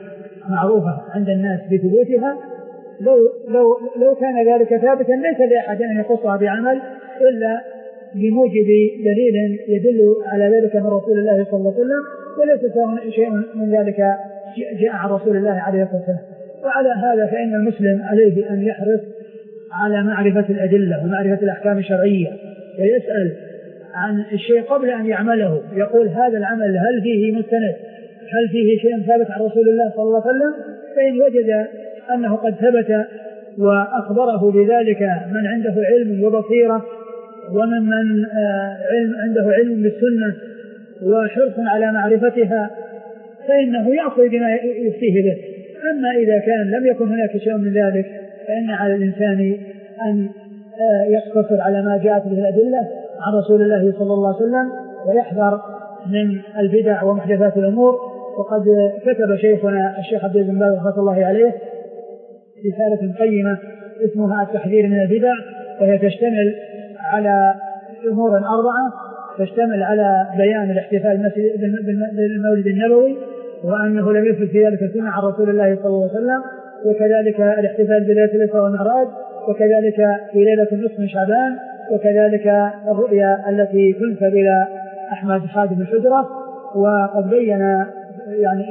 معروفة عند الناس بثبوتها، لو, لو, لو كان ذلك ثابتا ليس لأحد أن يخصها بعمل إلا بموجب دليل يدل على ذلك من رسول الله صلى الله عليه وسلم، وليس شيء من ذلك جاء عن رسول الله عليه الصلاة والسلام. وعلى هذا فإن المسلم عليه أن يحرص على معرفة الأدلة ومعرفة الأحكام الشرعية، ويسأل عن الشيء قبل أن يعمله، يقول هذا العمل هل فيه مستند، هل فيه شيء ثابت عن رسول الله صلى الله عليه وسلم؟ فإن وجد أنه قد ثبت وأخبره بذلك من عنده علم وبصيرة ومن من علم عنده علم بالسنة وحرص على معرفتها فإنه يأخذ بما يفتيه به. أما إذا كان لم يكن هناك شيء من ذلك فإن على الإنسان أن يقتصر على ما جاءت به الأدلة عن رسول الله صلى الله عليه وسلم، ويحذر من البدع ومحدثات الأمور. وقد كتب شيخنا الشيخ عبد العزيز بن باز رحمة الله عليه رسالة قيمة اسمها التحذير من البدع، وهي تشتمل على أمور أربعة، تشتمل على بيان الاحتفال بالمولد النبوي وأنه لم يثبت في ذلك السنة عن رسول الله صلى الله عليه وسلم، وكذلك الاحتفال بليلة الإسراء والمعراج، وكذلك في ليلة النصف من شعبان، وكذلك الرؤيا التي تنسب إلى أحمد خادم الحجرة. وقد بين يعني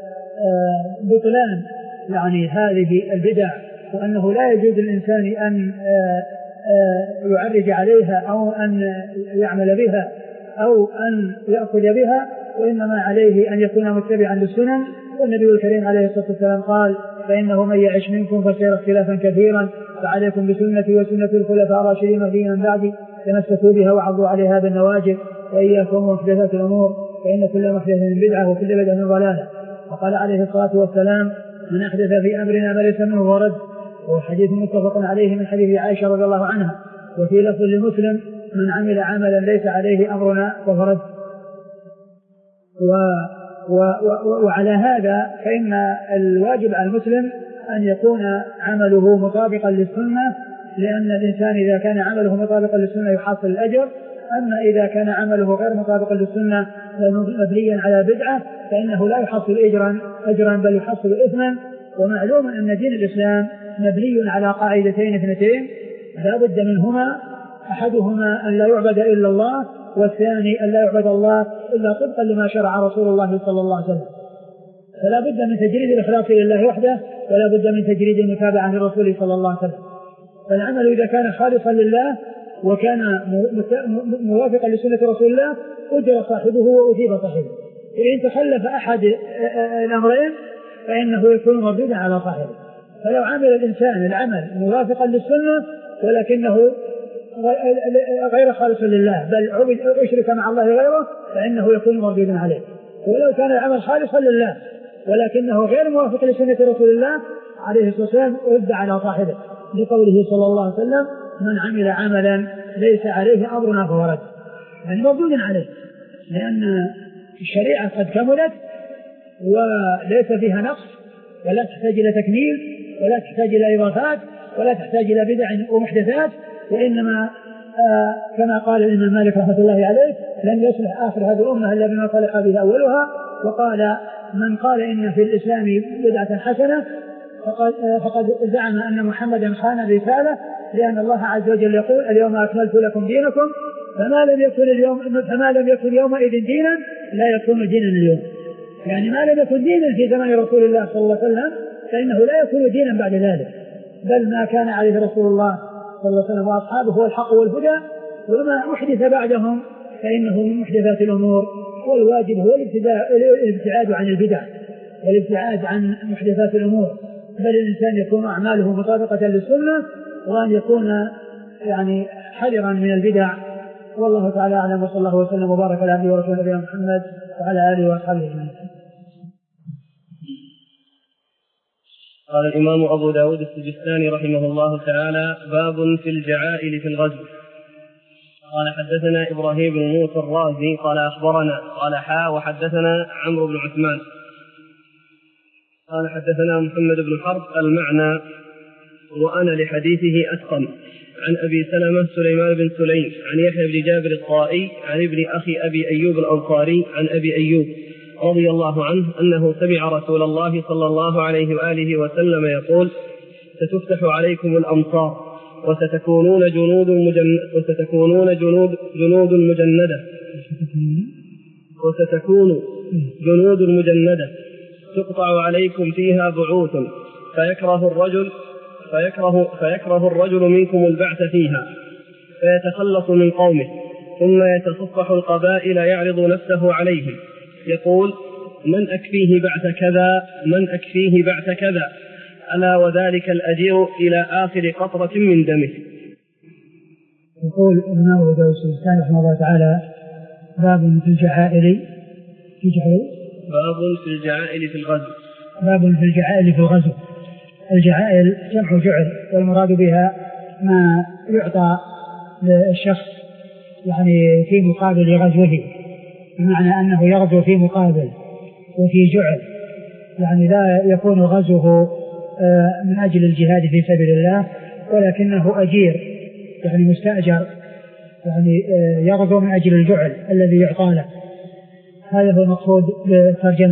بطلان يعني هذه البدع، وأنه لا يجوز للإنسان أن يعرج عليها أو أن يعمل بها أو أن يأخذ بها، وإنما عليه أن يكون متبعا للسنن. والنبي الكريم عليه الصلاة والسلام قال فإنه من يعش منكم فسيرى اختلافا كثيرا فعليكم بسنتي وسنة الخلفاء الراشدين من بعدي تمسكوا بها وعضوا عليها بالنواجذ وإياكم ومحدثات الأمور فإن كل محدثة بدعة وكل بدعة ضلالة. وقال عليه الصلاة والسلام من أحدث في أمرنا ما ليس منه ورد، وحديث متفق عليه من حديث عائشة رضي الله عنها. وفي لفظ لمسلم من عمل عملا ليس عليه أمرنا فهو و و و وعلى هذا فإن الواجب على المسلم أن يكون عمله مطابقا للسنة، لأن الإنسان إذا كان عمله مطابقا للسنة يحصل الأجر. أما إذا كان عمله غير مطابقا للسنة مبنيا على بدعة فإنه لا يحصل أجرا أجرا بل يحصل إثما. ومعلوم أن دين الإسلام مبني على قاعدتين اثنتين لا بد منهما، أحدهما أن لا يعبد إلا الله، والثاني أن لا يعبد الله إلا طبقا لما شرع رسول الله صلى الله عليه وسلم. فلا بد من تجريد الإخلاص لله وحده، ولا بد من تجريد المتابعة للرسول صلى الله عليه وسلم. فالعمل إذا كان خالصا لله وكان موافقا لسنة رسول الله أجر صاحبه وأجيب صاحبه، وإن تخلف أحد الأمرين فإنه يكون مردودا على صاحبه. فلو عمل الإنسان العمل موافقا للسنة ولكنه غير خالص لله بل عبد أشرك مع الله غيره فإنه يكون مردودا عليه. ولو كان العمل خالصا لله ولكنه غير موافق لسنة رسول الله عليه الصلاة والسلام رد على صاحبه، لقوله صلى الله عليه وسلم من عمل عملا ليس عليه أمرنا فهو رد، يعني مردود عليه، لأن الشريعة قد كملت وليس فيها نقص ولا تحتاج إلى تكميل ولا تحتاج إلى إضافات ولا تحتاج إلى بدع ومحدثات، وإنما آه كما قال الإمام مالك رحمة الله عليه لن يصلح آخر هذه الأمة إلا بما صلح به أولها. وقال من قال إن في الإسلام بدعة حسنة فقد, آه فقد زعم أن محمدا خان الرسالة، لأن الله عز وجل يقول اليوم أكملت لكم دينكم فما لم يكن اليوم فما لم يكن يومئذ دينا لا يكون دينا اليوم. يعني ما لم يكن دينا في زمن رسول الله صلى الله عليه وسلم فإنه لا يكون دينا بعد ذلك، بل ما كان عليه رسول الله صلى الله عليه وسلم وأصحابه هو الحق والهدى، وما أحدث بعدهم فإنه من محدثات الأمور. والواجب هو الابتعاد عن البدع والابتعاد عن محدثات الأمور، بل الإنسان يكون أعماله مطابقة للسنة وأن يكون يعني حذرا من البدع. والله تعالى أعلم، وصلى الله وسلم وبارك على عبده ورسوله نبينا محمد وعلى آله وأصحابه أجمعين. قال الإمام أبو داود السجستاني رحمه الله تعالى باب في الجعائل في الغزو. قال حدثنا إبراهيم بن موسى الرازي قال أخبرنا قال حا وحدثنا عمرو بن عثمان قال حدثنا محمد بن حرب المعنى وأنا لحديثه أتقن عن أبي سلمة سليمان بن سليم عن يحيى بن جابر الطائي عن ابن أخي أبي أيوب الأنصاري عن أبي أيوب رضي الله عنه أنه سمع رسول الله صلى الله عليه وآله وسلم يقول: ستفتح عليكم الأمصار وستكونون جنود مجن... وستكونون جنود جنود مجندة وستكون جنود مجندة تقطع عليكم فيها بعوث فيكره الرجل فيكره فيكره الرجل منكم البعث فيها فيتخلص من قومه ثم يتصفح القبائل يعرض نفسه عليهم يقول: من أكفيه بعث كذا من أكفيه بعث كذا ألا وذلك الأجير إلى آخر قطرة من دمه. يقول الإمام أبو داود السجستاني رحمه الله تعالى: باب في الجعائل في جعل باب في الجعائل في الغزو باب في الجعائل في الغزو. الجعائل جمع جعل، والمراد بها ما يعطى للشخص يعني في مقابل غزوه، بمعنى أنه يغزو في مقابل وفي جعل، يعني لا يكون غزوه من أجل الجهاد في سبيل الله ولكنه أجير يعني مستأجر، يعني يغزو من أجل الجعل الذي يعطى له. هذا هو المقصود بالترجمة.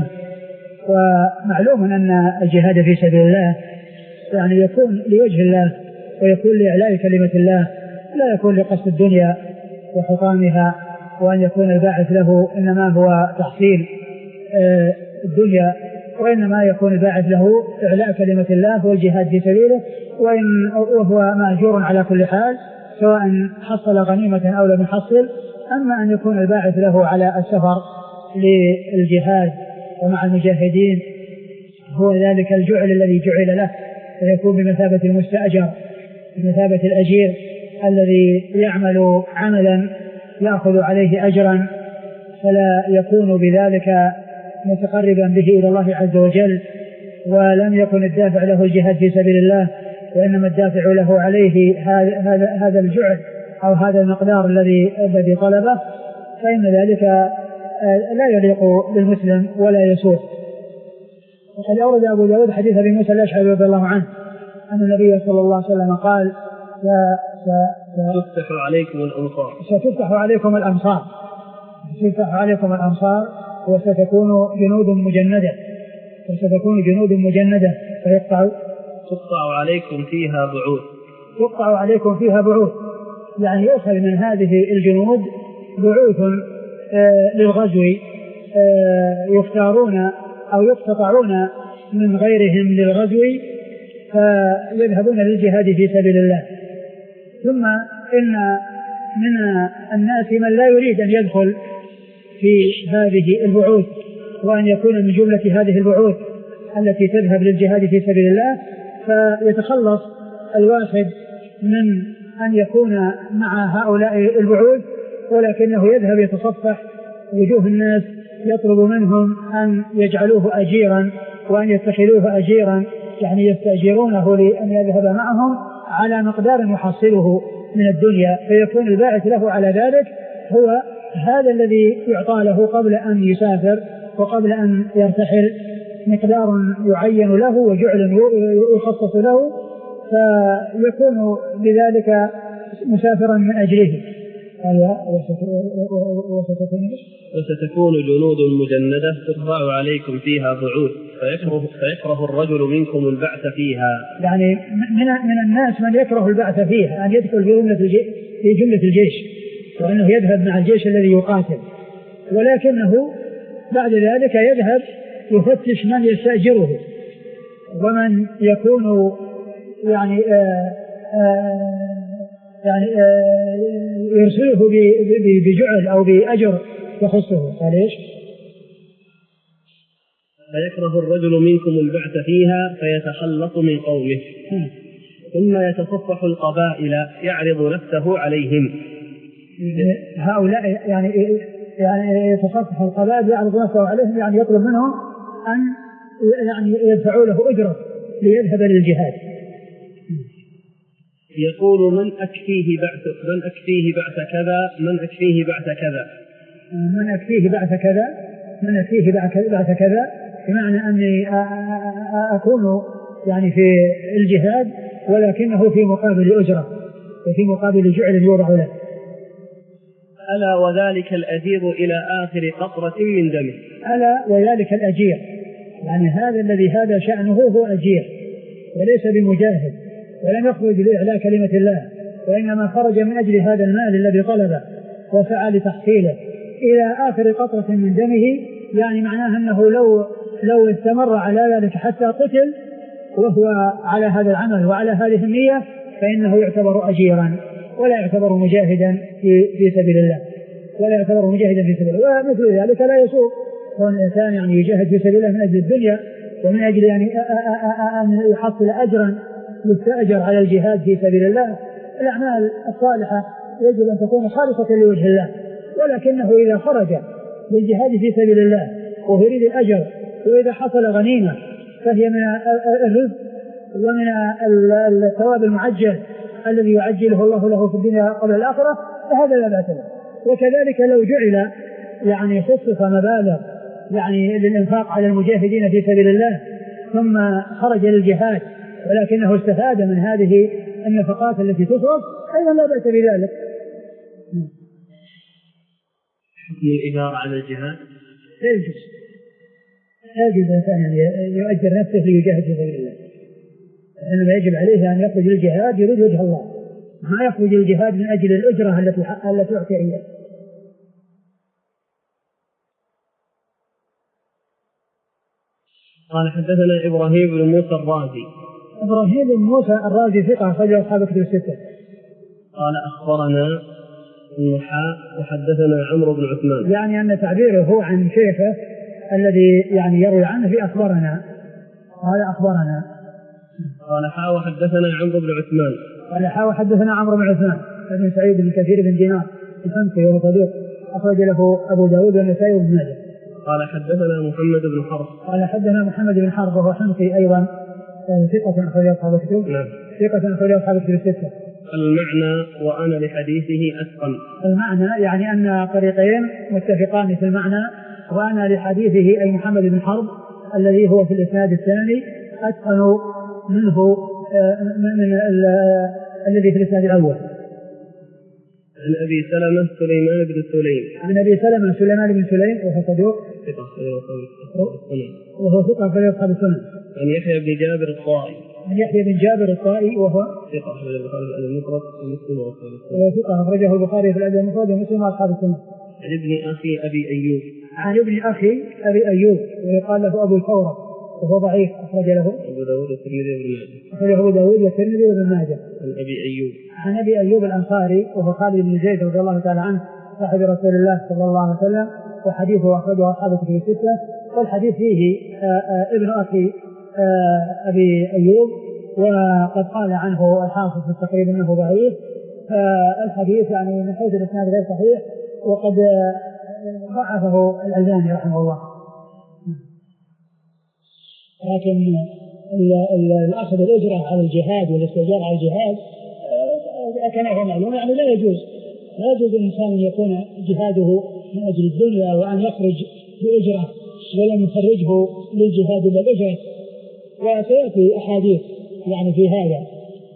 ومعلوم أن الجهاد في سبيل الله يعني يكون لوجه الله ويكون لإعلاء كلمة الله، لا يكون لقصد الدنيا وحطامها، وأن يكون الباعث له إنما هو تحصيل الدنيا، وإنما يكون الباعث له إعلاء كلمة الله والجهاد في سبيله، وإن وهو مأجور على كل حال سواء حصل غنيمة أو لم يحصل. أما أن يكون الباعث له على السفر للجهاد ومع المجاهدين هو ذلك الجعل الذي جعل له، فيكون بمثابة المستأجر بمثابة الأجير الذي يعمل عملا يأخذ عليه أجرا، فلا يكون بذلك متقربا به إلى الله عز وجل، ولم يكن الدافع له الجهاد في سبيل الله، وإنما الدافع له عليه هذا هذا الجعل أو هذا المقدار الذي الذي طلبه، فإن ذلك لا يليق بالمسلم ولا يسوء. وقد أورد أبو داود حديث أبي موسى الأشعري رضي الله عنه أن النبي صلى الله عليه وسلم قال: ستفتح عليكم الأمصار ستفتح عليكم الأمصار ستفتح عليكم الأمصار وستكون جنود مجندة وستكون جنود مجندة فيقطع تقطع عليكم فيها بعوث تقطع عليكم فيها بعوث يعني يؤخذ من هذه الجنود بعوث آه للغزو، آه يختارون أو يقتطعون من غيرهم للغزو فيذهبون للجهاد في سبيل الله. ثم إن من الناس من لا يريد أن يدخل في هذه البعوث وأن يكون من جملة هذه البعوث التي تذهب للجهاد في سبيل الله، فيتخلص الواحد من أن يكون مع هؤلاء البعوث، ولكنه يذهب يتصفح وجوه الناس يطلب منهم أن يجعلوه أجيرا وأن يتخذوه أجيرا، يعني يستأجرونه لأن يذهب معهم على مقدار يحصله من الدنيا، فيكون الباعث له على ذلك هو هذا الذي يعطى له قبل أن يسافر وقبل أن يرتحل مقدار يعين له وجعل يخصص له، فيكون بذلك مسافرا من أجله. وستكون جنود مجندة تقطع عليكم فيها بعوث فيكره, فيكره الرجل منكم البعث فيها، يعني من, من الناس من يكره البعث فيها، أن يدخل في جملة, في جملة الجيش وأنه يذهب مع الجيش الذي يقاتل، ولكنه بعد ذلك يذهب يفتش من يستأجره ومن يكون يعني آآ آآ يعني آآ يرسله بجعل أو بأجر يخصه. قال إيش؟ فيكره الرجل منكم البعث فيها فيتخلص من قومه ثم يتصفح القبائل يعرض نفسه عليهم. هؤلاء يعني يعني يتصفح القبائل يعرض نفسه عليهم، يعني يطلب منهم أن يعني يدفعوا له أجرة ليذهب للجهاد. يقول: من أكفيه بعث من أكفيه بعث كذا من أكفيه بعث كذا من أكفيه بعث كذا من أكفيه بعث كذا بمعنى أني أكون يعني في الجهاد ولكنه في مقابل أجرة وفي مقابل جعل يوضع له. ألا وذلك الأثير إلى آخر قطرة من دمه. ألا وذلك الأجير، يعني هذا الذي هذا شأنه هو أجير وليس بمجاهد ولم يخرج لإعلاء كلمة الله، وإنما خرج من أجل هذا المال الذي طلبه وسعى لتحصيله إلى آخر قطرة من دمه. يعني معناه أنه لو لو استمر على ذلك حتى قتل وهو على هذا العمل وعلى هذه النية فإنه يعتبر أجيرا ولا يعتبر مجاهدا في, في سبيل الله ولا يعتبر مجاهدا في سبيل الله. ومثل ذلك لا يسوء كون الإنسان يعني يجاهد في سبيل الله من أجل الدنيا ومن أجل يعني أن يحصل أجرا يستأجر على الجهاد في سبيل الله. الأعمال الصالحة يجب أن تكون خالصة لوجه الله، ولكنه إذا خرج للجهاد في سبيل الله ويريد الأجر وإذا حصل غنيمة فهي من الرزق ومن الثواب المعجل الذي يعجله الله له في الدنيا قبل الآخرة، فهذا لا بأس له. وكذلك لو جعل يعني خصص مبالغ يعني للإنفاق على المجاهدين في سبيل الله ثم خرج للجهاد ولكنه استفاد من هذه النفقات التي تصرف أيضا لا بأس بذلك. حكم الإجارة على الجهاد لا يجوز، لا يجوز الإنسان يعني يؤجر نفسه ليجاهد في سبيل الله، إنما يجب عليه أن يخرج للجهاد يريد وجه الله، ما يخرج للجهاد من أجل الأجرة التي التي أعطي إياه. قال حدثنا إبراهيم بن موسى الرازي. إبراهيم بن موسى الرازي ثقة أخرج أصحاب كتب الستة. قال أخبرنا النحاء وحدثنا عمرو بن عثمان، يعني أن تعبيره هو عن شيخه الذي يعني يروي عنه في أخبرنا. قال أخبرنا. قال حاء وحدثنا عمرو بن عثمان. قال حاء وحدثنا عمرو بن عثمان بن سعيد بن كثير بن دينار الحمصي وهو صدوق أخرج له أبو داود والنسائي وابن ماجه. قال حدثنا محمد بن حرب. قال حدثنا محمد بن حرب وهو حمصي أيضا ثقة أخرج أصحاب الكتب. نعم. ثقة أخرج أصحاب الكتب الستة. المعنى وأنا لحديثه أتقن. المعنى يعني أن طريقين متفقان في المعنى، وأنا لحديثه أي محمد بن حرب الذي هو في الإسناد الثاني أتقن منه من الذي في الإسناد الأول. عن أبي سلمة سليمان بن سليم. عن أبي سلمة سليمان بن سليم وهو صدوق وهو ثقة في أصحاب السنن. عن يحيى بن جابر الطائي. عن يحيى بن جابر الطائي وهو ثقة أخرجه البخاري في المفرد ومسلم وأصحاب السنن. وهو ثقة أخرجه البخاري في الأدب المفرد ومسلم وأصحاب السنن. عن ابن أخي أبي أيوب. عن ابن أخي أبي أيوب ويقال له أبو الفورة وهو ضعيف أخرج له أبو داود والترمذي وابن ماجه. أخرجه أبو داود والترمذي وابن ماجه. عن أبي أيوب. عن أبي أيوب الأنصاري وهو خالد بن زيد رضي الله تعالى عنه صاحب رسول الله صلى الله عليه وسلم، وحديثه أخرجه أصحاب الكتب الستة. والحديث فيه آآ آآ ابن أخي أبي أيوب، وقد قال عنه الحافظ في التقريب أنه ضعيف. الحديث يعني من حيث الإسناد غير صحيح، وقد ضعفه الألباني رحمه الله. لكن الأخذ الأجرة على الجهاد والاستئجار على الجهاد كما هو معلوم يعني لا يجوز، لا يجوز الإنسان أن يكون جهاده من أجل الدنيا وأن يخرج بأجرة ولم يخرجه للجهاد بالأجرة، وسيأتي أحاديث يعني في هذا.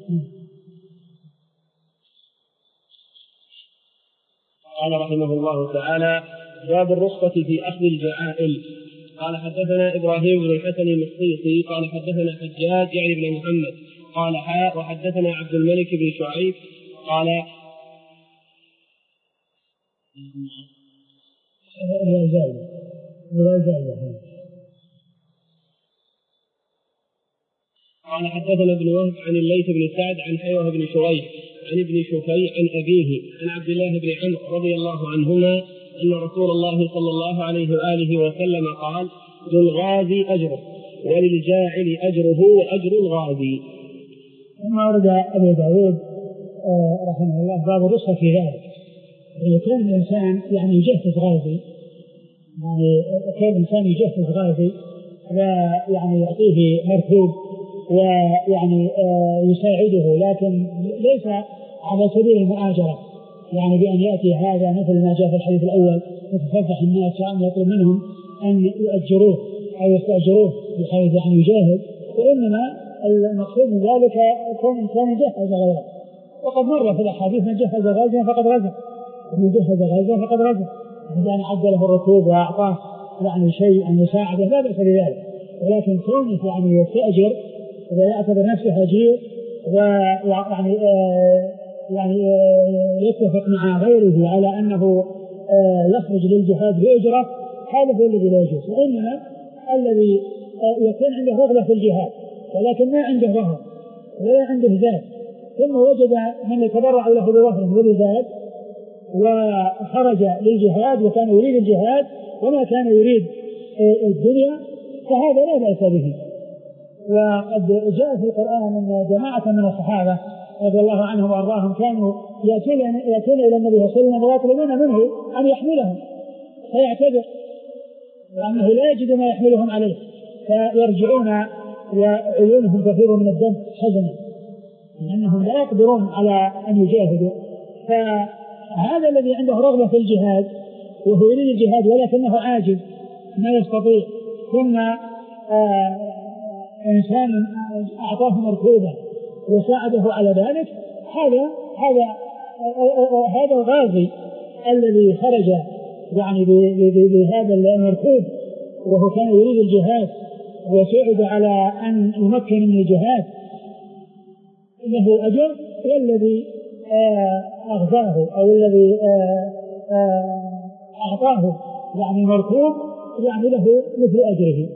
قال رحمه الله تعالى: باب الرخصة في أخذ الجعائل. قال حدثنا إبراهيم بن الحسن المصيصي قال حدثنا حجاج يعني بن محمد قال حاء وحدثنا عبد الملك بن شعيب قال قال حدثنا ابن وهب عن الليث بن سعد عن حيوة بن شريح عن ابن شفيع عن أبيه عن عبد الله بن عمرو رضي الله عنهما أن رسول الله صلى الله عليه وآله وسلم قال: للغازي أجره وللجاعل أجره وأجر الغازي. ثم ورد أبو داود رحمه الله باب الرخصة في ذلك، يكون الإنسان يعني يجهز غازي، يعني كان الإنسان يجهز غازي ويعني يعطيه مركوب ويعني يساعده، لكن ليس على سبيل المؤاجرة، يعني بأن يأتي هذا مثل ما جاء في الحديث الأول يتصفح الناس وأن يطلب منهم أن يؤجروه أو يستأجروه بحيث يعني يجاهد، وإنما المقصود من ذلك كون إنسان جهز غيره. وقد مر في الأحاديث: من جهز غازيا فقد غزا، ومن جهز غازيا فقد غزا، يعني عد له الركوب وأعطاه يعني شيء أن يساعده لا بأس بذلك، ولكن كونه يعني يستأجر ويعتبر نفسه أجير ويعني آه يعني آه يتفق مع غيره على أنه آه يخرج للجهاد بأجرة، هذا هو الذي لا يجوز. وإنما الذي آه يكون عنده رغبة في الجهاد ولكن ما عنده ظهر ولا عنده زاد، ثم وجد من يتبرع له بظهره وبزاد وخرج للجهاد وكان يريد الجهاد وما كان يريد الدنيا، فهذا لا بأس به. وقد جاء في القرآن أن جماعة من الصحابة رضي الله عنهم وأرضاهم كانوا يأتون يأتون إلى النبي صلى الله عليه وسلم ويطلبون منه أن يحملهم، فيعتذر لأنه لا يجد ما يحملهم عليه، فيرجعون وعيونهم تفيض من الدم حزنا لأنهم لا يقدرون على أن يجاهدوا. فهذا الذي عنده رغبة في الجهاد وهو يريد الجهاد ولكنه عاجز ما يستطيع، ثم آه إنسان أعطاه مركوبة وساعده على ذلك، هذا هذا هذا الغازي الذي خرج يعني بهذا المركوب وهو كان يريد الجهاد وساعد على أن يمكن من الجهاد له أجر، والذي آه أغفاه أو الذي آه آه أعطاه يعني مركوب يعني له مثل أجره.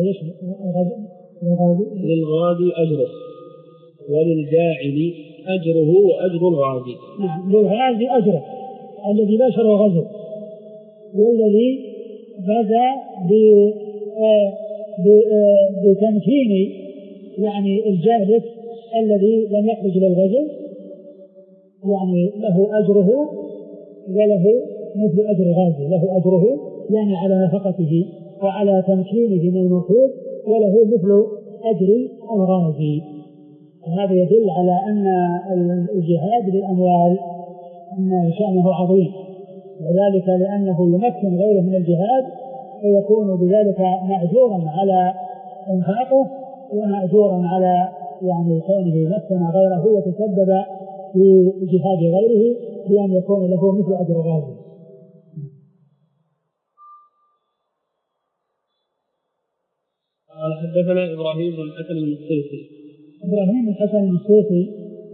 للغازي أجره وللجاعل أجره وأجر الغازي. نعم، للغازي أجره الذي باشر الغزو، والذي غزا بتمكين يعني الجالس الذي لم يخرج للغزو، يعني له أجره وله مثل أجر الغازي، له أجره يعني على نفقته وعلى تمكينه من المركوب، وله مثل أجر الغازي. هذا يدل على أن الجهاد بالأموال أن شأنه عظيم، وذلك لأنه يمكن غيره من الجهاد فيكون بذلك مأجورا على إنفاقه ومأجورا على يعني كونه مكن غيره وتسبب في جهاد غيره بأن يكون له مثل أجر غازي. قال حدثنا إبراهيم بن الحسن المصيصي. إبراهيم بن الحسن المصيصي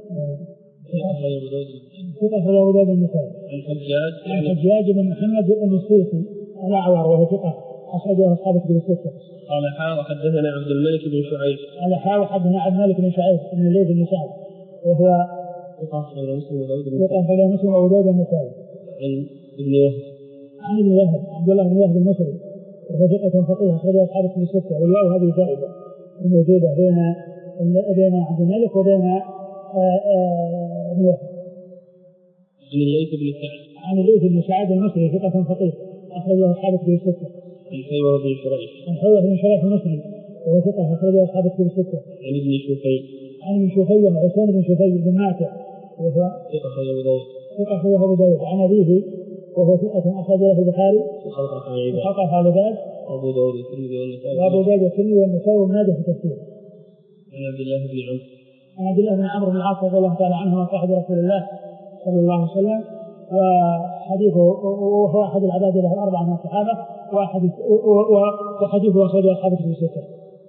ثقة أبو داود النسائي. الحجاج الحجاج بن محمد المصيصي الأعور وهو ثقة أخرجه أصحاب كتب الستة. قال حا وحدثنا عبد الملك بن شعيب. قال حا وحدثنا عبد الملك بن شعيب بن الليث بن سعد وهو ثقة أخرجه مسلم وداود وأبو داود النسائي. عن ابن وهب. عن ابن وهب عبد الله بن وهب المصري وهو ثقة فقيه أخرجه أصحاب كتب الستة. والواو هذه زائدة موجودة بين بين عبد الملك وبين ابن وهب. عن الليث بن سعد. عن الليث بن سعد المصري ثقة فقيه أخرجه أصحاب كتب الستة. عن حيوة بن شريح. عن حيوة بن شريح المصري وهو ثقة أخرجه أصحاب كتب الستة. عن ابن شوفي. عن ابن شوفي وحسين بن شوفي بن ماتع وهو ثقة أخرجه أبو داود. ثقة أخرجه أبو داود. عن أبيه وهو ثقة أخرجه البخاري وخلق أفعال العباد وأبو داود والترمذي والنسائي وأبو داود والترمذي والنسائي وابن ماجه في التفسير. عن عبد الله بن عمرو. عن عبد الله بن عمرو بن العاص رضي الله تعالى عنه وصاحب رسول الله صلى الله عليه وسلم، وحديثه وهو أحد العباد له أربعة من الصحابة، وحديث وحديثه أخرجه أصحاب كتب الستة.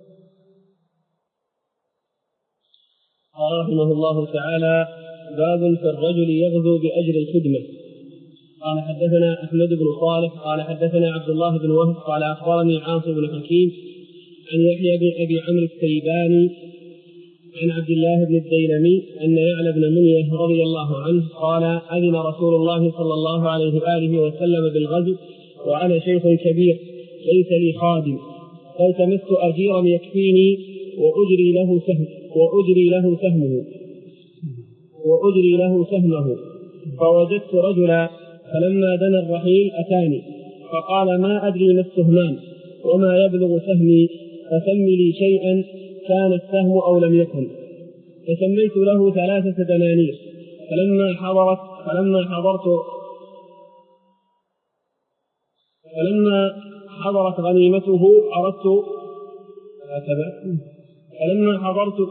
قال رحمه الله تعالى: باب في الرجل يغزو بأجر الخدمة. قال حدثنا أحمد بن صالح قال حدثنا عبد الله بن وهب قال أخبرني عاصم بن حكيم عن يحيى بن أبي عمرو السيباني عن عبد الله بن الديلمي أن يعلى بن منيه رضي الله عنه قال: أذن رسول الله صلى الله عليه وآله وسلم بالغزو وأنا شيخ كبير ليس لي خادم، فالتمست أجيرا يكفيني وأجري له سهم وأجري له سهمه وأجري له سهمه فوجدت رجلا فلما دنا الرحيل أتاني فقال: ما أدري ما السهمان وما يبلغ سهمي، فسم لي شيئا كان السهم أو لم يكن. فسميت له ثلاثة دنانير، فلما حضرت فلما حضرت فلما حضرت غنيمته أردت هكذا فلما حضرت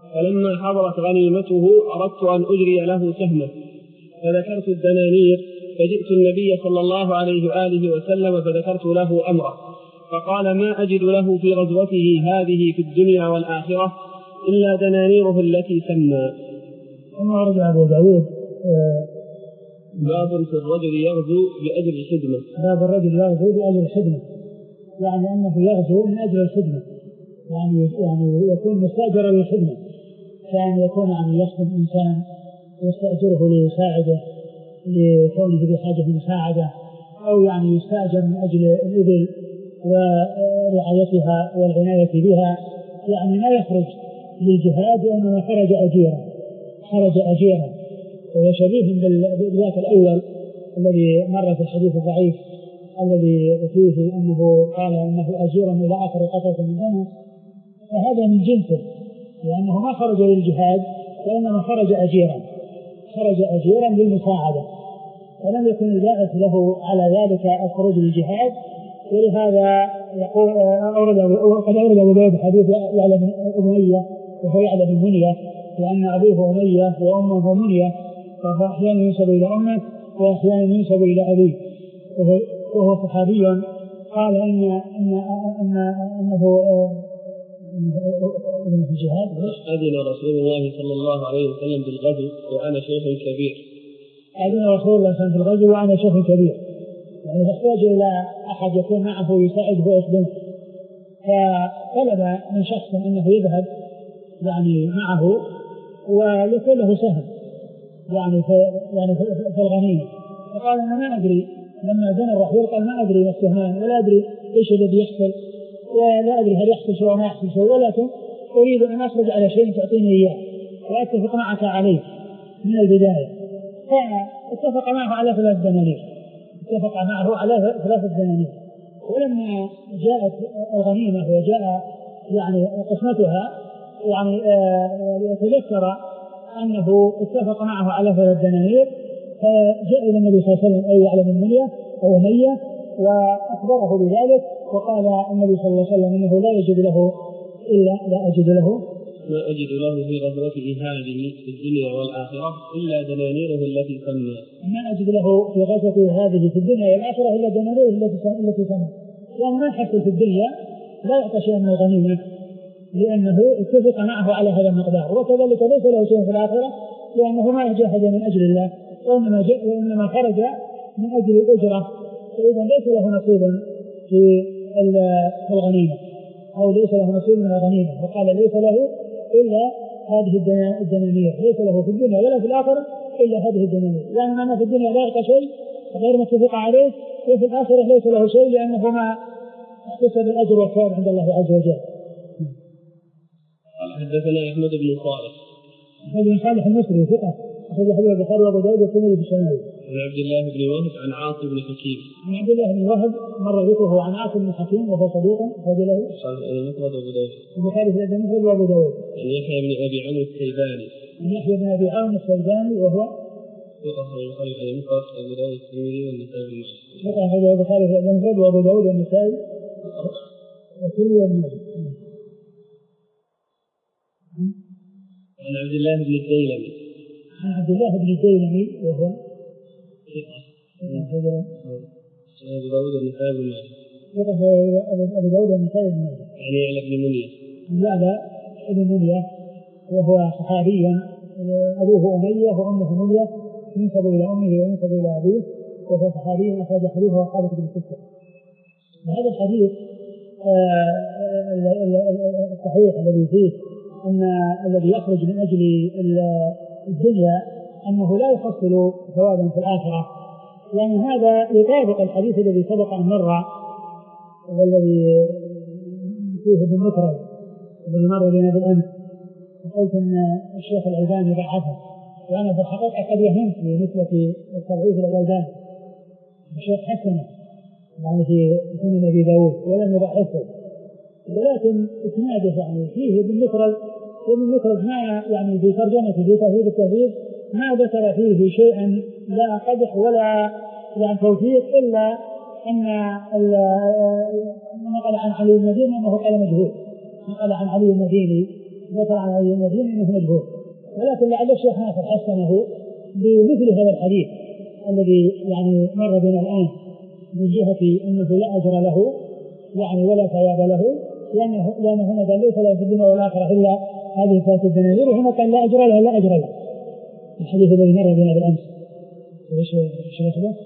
فلما حضرت غنيمته أردت أن أجري له سهمه، فذكرت الدنانير فجئت النبي صلى الله عليه وآله وسلم فذكرت له أمره، فقال ما أجد له في غزوته هذه في الدنيا والآخرة إلا دنانيره التي سمى. ثم ورد أبو داود باب في الرجل يغزو بأجل الخدمة. باب الرجل يغزو بأجل الخدمة، يعني أنه يغزو من أجل الخدمة، يعني يعني يكون مستأجرا للخدمة، كان يكون يعني يخدم إنسان يستأجره ليساعده لكونه بحاجة لمساعدة، أو يعني يستأجر من أجل الإبل ورعايتها والعناية بها، يعني ما يخرج للجهاد وإنما خرج أجيرا خرج أجيرا ويشبيه بالذات الأول الذي مر في الحديث الضعيف الذي فيه أنه قال أنه أجيرا إلى آخر قطرة من دمه، فهذا من جنسه، لأنه ما خرج للجهاد وإنما خرج أجيرا خرج أجيرا للمساعدة، ولم يكن الباعث له على ذلك الخروج للجهاد. ولهذا يقول أورد قد أورد أبو داود حديث يعلى بن أمية وهو يعلى بن منية، لأن أبيه أمية وأمه منية، فأحيانا ينسب إلى أمه وأحيانا ينسب إلى أبيه، وهو صحابي قال إن إن إن أنه في الجهاد أذن رسول الله صلى الله عليه وسلم بالغزو وأنا شيخ كبير. أذن رسول الله صلى الله عليه وسلم بالغزو وأنا شيخ كبير، يعني يحتاج إلى أحد يكون معه يساعده ويخدمه، فطلب من شخص أنه يذهب يعني معه ويكون له سهم يعني في يعني في الغنيمة، فقال أنا ما أدري، لما دنا الرحيل قال ما أدري ما السهمان ولا أدري إيش الذي يحصل ولا أدري هل يحصل شيء وما يحصل شيء، ولكن أريد أن أخرج على شيء تعطيني إياه وأتفق معك عليه من البداية. فاتفق معه على ثلاث دنانير اتفق معه على ثلاثة دنانير ولما جاءت الغنيمة وجاء يعني قسمتها يعني تذكر أنه اتفق معه على ثلاث دنانير، فجاء إلى النبي صلى الله عليه وسلم أي يعلم بن منية أو أمية وأخبره بذلك، وقال النبي صلى الله عليه وسلم إنه لا يجد له إلا لا أجد له ما أجد له في غزوته هذه في الدنيا والآخرة إلا دنانيره التي سمى. ما أجد له في غزوته هذه في الدنيا والآخرة إلا دنانيره التي سمى، يعني ما يحصل في الدنيا لا يعطى شيئا من الغنيمة لأنه اتفق معه على هذا المقدار، وكذلك ليس له شيء في الآخرة لأنه ما جاهد من أجل الله وإنما, جاء وإنما خرج من أجل الأجرة، فإذا ليس له نصيب في الغنيمة أو ليس له نصيب من الغنيمة، وقال ليس له إلا هذه الدنانير، ليس له في الدنيا ولا في الآخرة إلا هذه الدنانير، يعني أنه في الدنيا لا يعطى شيء غير ما اتفق عليه، وفي الآخرة ليس له شيء لأنه ما احتسب الأجر والثواب عند الله عز وجل. قال حدثنا أحمد بن صالح أحمد بن صالح المصري ثقة أخرج حديث البخاري وأبو داود والترمذي في الشمال. عن عبد الله بن وهب عن عاصم بن حكيم. عن عبد الله بن وهب مر ذكره عن عاصم بن حكيم وهو صديق رجله. المفرد أبو داود. البخاري في الأدب المفرد وأبو داود. عن يحيى بن أبي عون السيباني. عن يحيى بن أبي عون السيباني وهو ثقة البخاري في المفرد وأبو داود والترمذي والنسائي بن ماجه. ثقة أخرجه البخاري في الأدب المفرد وأبو داود والنسائي والترمذي وابن ماجه. عن عبد الله بن الديلمي. عن عبد الله بن الديلمي وهو أبو داود والنسائي بن ماجه. ثقة أبو داود والنسائي بن ماجه. يعني يعلى بن منية. يعلى بن منية وهو صحابي أبوه أمية وأمه منية، ينسب إلى أمه وينسب إلى أبيه، وهو صحابي أخرج حديثه أصحاب كتب الستة. وهذا الحديث الصحيح الذي فيه أن الذي يخرج من أجل الدنيا أنه لا يحصل ثوابا في الآخرة، يعني هذا يطابق الحديث الذي سبق أن مر والذي فيه ابن مكرم الذي مر بنا بالأمس، وقلت أن الشيخ الألباني ضعفه، وأنا في الحقيقة قد وهمت في نسبة التضعيف الألباني، الشيخ حسنه يعني في سنن أبي داود ولم يضعفه، ولكن اسناده يعني فيه ابن مكرم ابن مكرم ما يعني في ترجمته في تهذيب التهذيب ما ذكر فيه شيئا لا قدح ولا يعني توثيق إلا أن نقل عن علي المديني أنه قال مجهول، نقل عن علي المديني ذكر عن علي المديني أنه مجهول، ولكن لعل الشيخ ناصر حسنه بمثل هذا الحديث الذي يعني مر بنا الآن من جهة أنه لا أجر له يعني ولا ثواب له، لأنه لأن هنا قال ليس له في الدنيا والآخرة إلا هذه ثلاث الدنانير، وهنا قال لا أجر له لا أجر له. الحديث الذي مر بنا بالأمس ايش ايش اسمه؟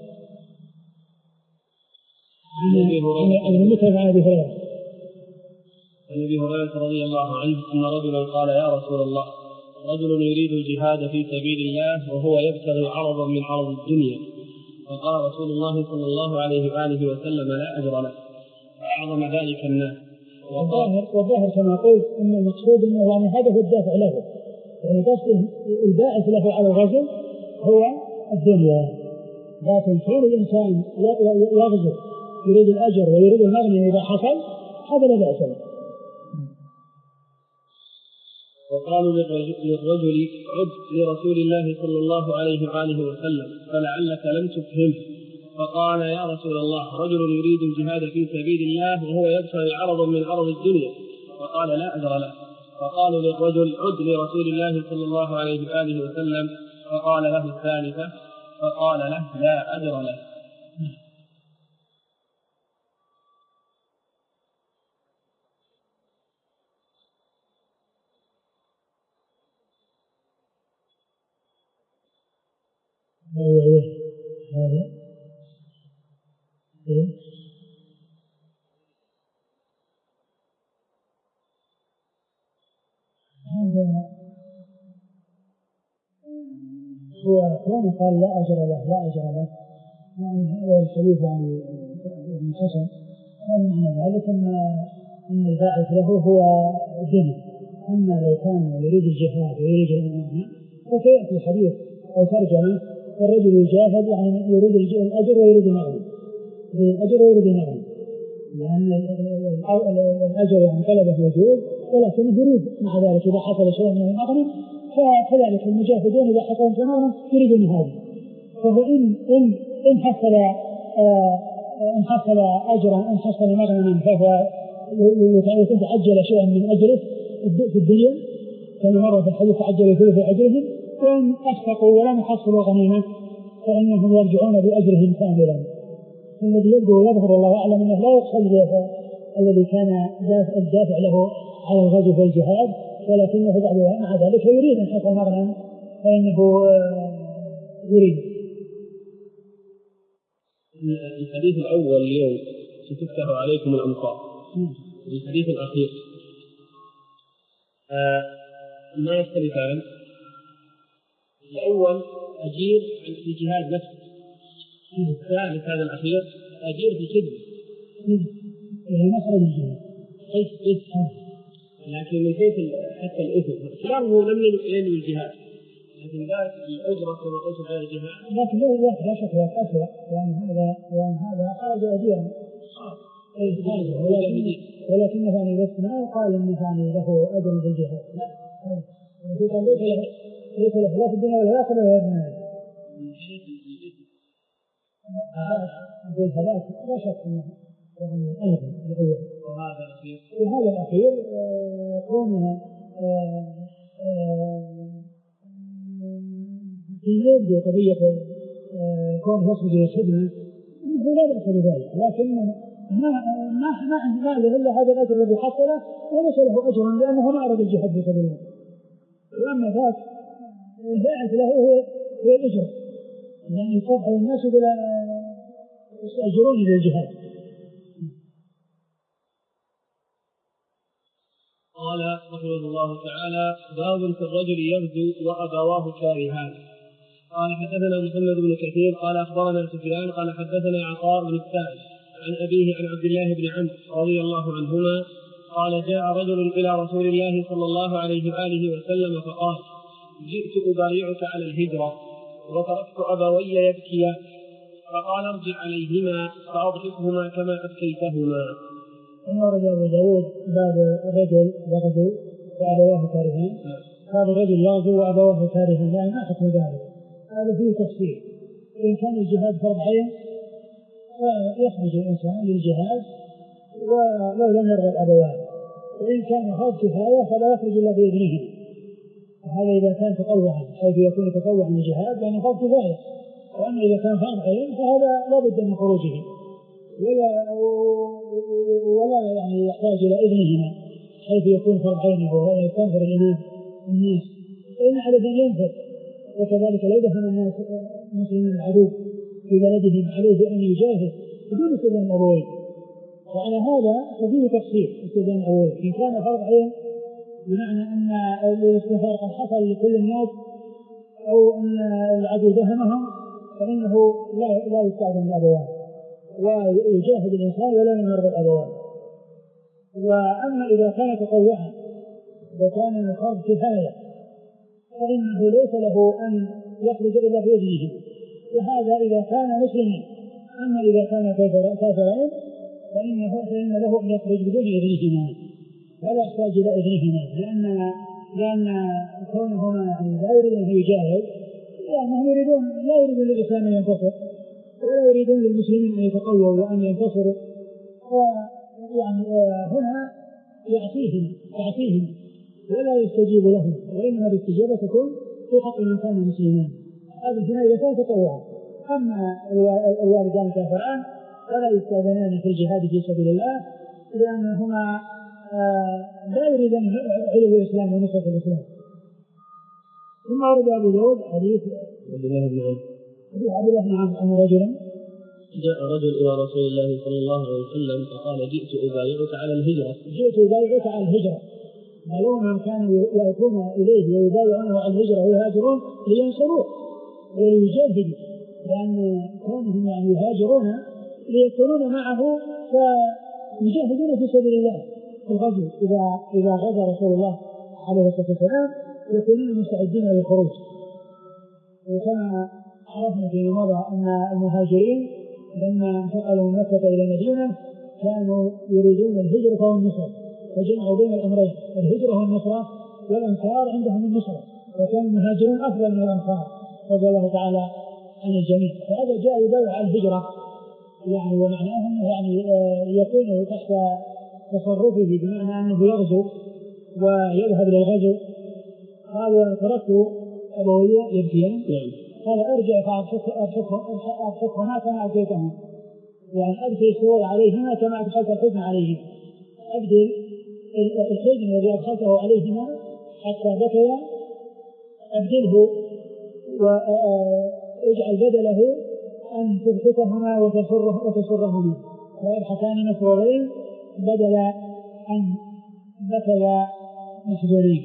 عن المتعب عن أبي هريرة عن أبي هريرة رضي الله عنه أن رجلا قال يا رسول الله رجل يريد الجهاد في سبيل الله وهو يبتغي عرضا من عرض الدنيا، فقال رسول الله صلى الله عليه وآله وسلم لا أجر له، فأعظم ذلك الناس. والظاهر والظاهر كما قلت أن المقصود أنه يعني هذا هو الدافع له، يعني قصده الباعث له على الرجل هو الدنيا، لكن كون الإنسان يغزو يريد الأجر ويريد المغنم إذا حصل هذا لا بأس له. وقالوا للرجل عد لرسول الله صلى الله عليه وآله وسلم فلعلك لم تفهم، فقال يا رسول الله رجل يريد الجهاد في سبيل الله وهو يبتغي عرضا من عرض الدنيا، فقال لا أجر له. فقالوا للرجل عد لرسول الله صلى الله عليه وآله وسلم، فقال له الثالثة، فقال له لا أجر له. هذا هو كان قال لا أجر له لا أجر له، يعني هذا الحديث يعني ابن حسن كان معنى ذلك أن أن الباعث له هو الدنيا، أما لو كان يريد الجهاد ويريد المعنى فسيأتي الحديث أو ترجمة الرجل يجاهد يعني يريد الأجر ويريد المغنم، يريد الأجر ويريد المغنم، لأن الأجر يعني طلبه موجود ولكن يريد مع ذلك إذا حصل شيء من المغنم، فكذلك المجاهدون إذا حصل شيء من المغنم يريدون هذا. فهو إن إن إن حصل إن حصل أجرا إن حصل مغنما فهو يتعجل شيئا من أجره في الدنيا كما مر في الحديث عجل ثلث أجرهم، وإن أخفقوا ولم يحصلوا غنيمة فإنهم يرجعون بأجرهم كاملا. الذي يبدو ويظهر الله أعلم أنه لا يقصد الذي كان الدافع له على الغزو في الجهاد، ولكنه بعد مع ذلك يريد أن يحصل مغنم فإنه يريد. الحديث الأول اليوم ستفتح عليكم الأمطار، الحديث الأخير آه ما يختلفان. الأول أجير عن الجهاد نفسه، الثالث هذا الأخير أجير في الخدمة يعني مخرج الجهاد طيب لكن من حيث حتى الإثم كلامه لم ينوي الجهاد، لكن ذلك الأجرة كما قلت على الجهاد لكن لا شك لا أسوأ، يعني هذا يعني هذا خرج أجيرا ولكن ولكنه يعني بس ما يقال انه يعني له اجر في الجهاد، لا ليس له ليس له لا في الدنيا ولا الاخره ولا في النار. هذا هذاك لا شك انه يعني ايضا الاول وهذا الاخير وهذا الاخير كونه في يبدو قضيه كونه يخرج للخدمه انه لا باس بذلك، لكن ما ما ما ما له الا هذا الاجر الذي حصله وليس له اجر لانه ما اراد الجهاد في سبيل الله. واما ذاك الباعث له هو هو الاجر، يعني يصرح الناس بلا يستاجرون للجهاد. قال رحمه الله تعالى باب في الرجل يغزو وابواه كارهان. قال حدثنا محمد بن كثير قال اخبرنا سفيان قال حدثنا عطاء بن السائب عن أبيه عن عبد الله بن عمرو رضي الله عنهما قال جاء رجل إلى رسول الله صلى الله عليه وآله وسلم فقال جئت أبايعك على الهجرة وتركت أبوي يبكيان، فقال ارجع عليهما فأضحكهما كما أبكيتهما. ورد أبو داود باب الرجل يغزو وأبواه كارهان. هذا الرجل يغزو وأبواه كارهان يعني ما حكم ذلك؟ هذا فيه تفصيل. إن كان الجهاد فرض عين يخرج الإنسان للجهاد ولو لم يرغب الأبوان، وإن كان فرض كفاية فلا يخرج إلا بإذنه، وهذا إذا كان تطوعا حيث يكون تطوعا للجهاد لأنه فرض كفاية، وأما إذا كان فرض عين فهذا لا بد من خروجه ولا ولا يعني يحتاج إلى إذنهما حيث يكون فرض عينه ويستنفر الإمام الناس فإن على أن ينفر. وكذلك لو دخل الناس مسلمين العدو في بلدهم عليه أن يجاهد بدون استئذان الأبوين. وعلى هذا ففيه تفصيل استئذان الأبوين إن كان فرض عين بمعنى أن الاستنفار قد حصل لكل الناس أو أن العدو دهمهم فإنه لا لا يستأذن الأبوان ويجاهد الإنسان ولا يمرض الأبوان. وأما إذا كان تطوعا وكان الفرض كفاية فإنه ليس له أن يخرج إلا بإذنه وهذا إذا كان مسلما. أما إذا كان كافرين فإنه فإن له أن يخرج بدون إذنهما ولا يحتاج إلى إذنهما لأن لأن كونهما يعني لا يريدون أن يجاهد لأنهم يريدون لا يريدون للإسلام أن ينتصر ولا يريدون للمسلمين أن يتقووا وأن ينتصروا ويعني هنا يعصيهم يعصيهم ولا يستجيب لهم وإنما الاستجابة تكون في حق من كان مسلما. هذا هنا إذا كان تطوعا. أما الوالدان كافران فلا يستأذنان في الجهاد في سبيل الله لأنهما لا يريدان علو الإسلام ونصرة الإسلام. ثم ورد أبو داود حديث عبد الله بن عمرو حديث عبد الله بن عمرو أن رجلا جاء رجل إلى رسول الله صلى الله عليه وسلم فقال جئت أبايعك على الهجرة جئت أبايعك على الهجرة. بلونهم كانوا يأتون إليه ويبايعونه على الهجرة ويهاجرون لينصروه وليجاهدوا لأن كونهم يعني يهاجرون ليكونون معه فيجاهدون في سبيل الله في الغزو. إذا إذا غزا رسول الله عليه الصلاة والسلام يكونون مستعدين للخروج. وكما عرفنا فيما مضى أن المهاجرين لما انتقلوا من مكة إلى المدينة كانوا يريدون الهجرة والنصرة فجمعوا بين الأمرين الهجرة والنصرة والأنصار عندهم النصرة وكان المهاجرون أفضل من الأنصار رضي الله تعالى عن الجميع. فهذا جاء يبايع على الهجرة يعني ومعناه أنه يعني يكون تحت تصرفه بمعنى أنه يغزو ويذهب للغزو. قال تركت أبوي يبكيان قال ارجع فأبحثهما كما أبكيتهم يعني أبكي السرور عليهما كما أدخلت الحزن عليهم أبدل الحزن الذي أدخلته عليهما حتى بكيا أبدله واجعل بدله أن تبسطهما وتسره وتسرهما ويبحثان مسرورين بدل أن بكيا محزونين.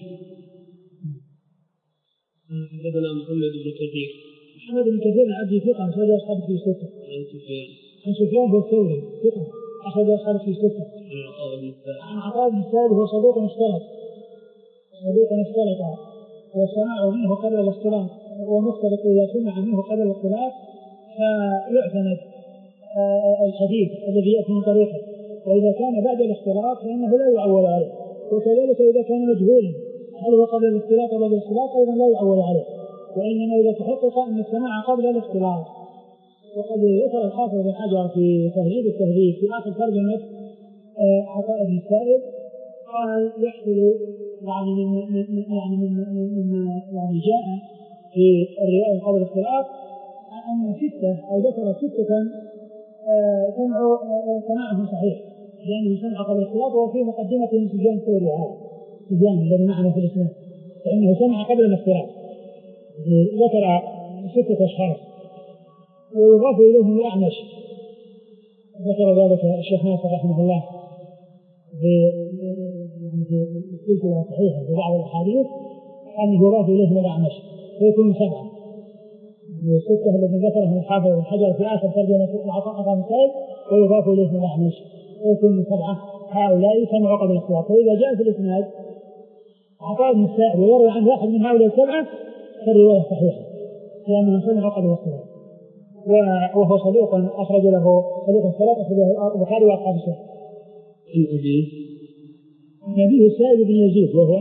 حدثنا محمد بن كثير محمد بن كثير عبد ثقة أخرج أصحاب في ستة عن سفيان هو الثوري ثقة أخرج أصحاب في ستة عن عطاء بن السائب هو صدوق اختلط صدوق اختلط والسماع منه قبل الاختلاط ومختلط إذا سمع منه قبل الاختلاط فيعتمد الحديث الذي يأتي من طريقه وإذا كان بعد الاختلاط فإنه لا يعول عليه. وكذلك إذا كان مجهولا هل هو قبل الاختلاط أو بعد الاختلاط أيضا لا يعول عليه وإنما إذا تحقق أن السماع قبل الاختلاط. وقد ذكر الحافظ بن حجر في تهذيب التهذيب في آخر ترجمة عطاء بن السائب قال يحصل يعني من يعني من من يعني جاء في الرواية قبل الاختلاط أن ستة أو ذكر ستة سمعوا سماعهم صحيح لأنه سمع قبل الاختلاط وفي مقدمة سفيان الثوري هذا سفيان الذي معنا في الإسلام فإنه سمع قبل الاختلاط ذكر ستة أشخاص ويضاف إليهم الأعمش ذكر ذلك الشيخ ناصر رحمه الله في السلسلة الصحيحة في بعض الأحاديث أن يضاف إليهم الأعمش فيكون سبعة. الستة الذين ذكرهم الحافظ بن حجر في آخر ترجمة عطاء بن السائب ويضاف إليهم الأعمش فيكون سبعة. هؤلاء سمعوا قبل الاختلاط. فإذا جاء في الإسناد عطاء بن السائب ويروي عن واحد من هؤلاء السبعة فالرواية صحيحة لأنهم سمعوا قبل الاختلاط وهو صدوق أخرج له صدوق الثلاثة أخرجه البخاري وأصحاب السنن. الأبي نبيه السائب بن يزيد وهو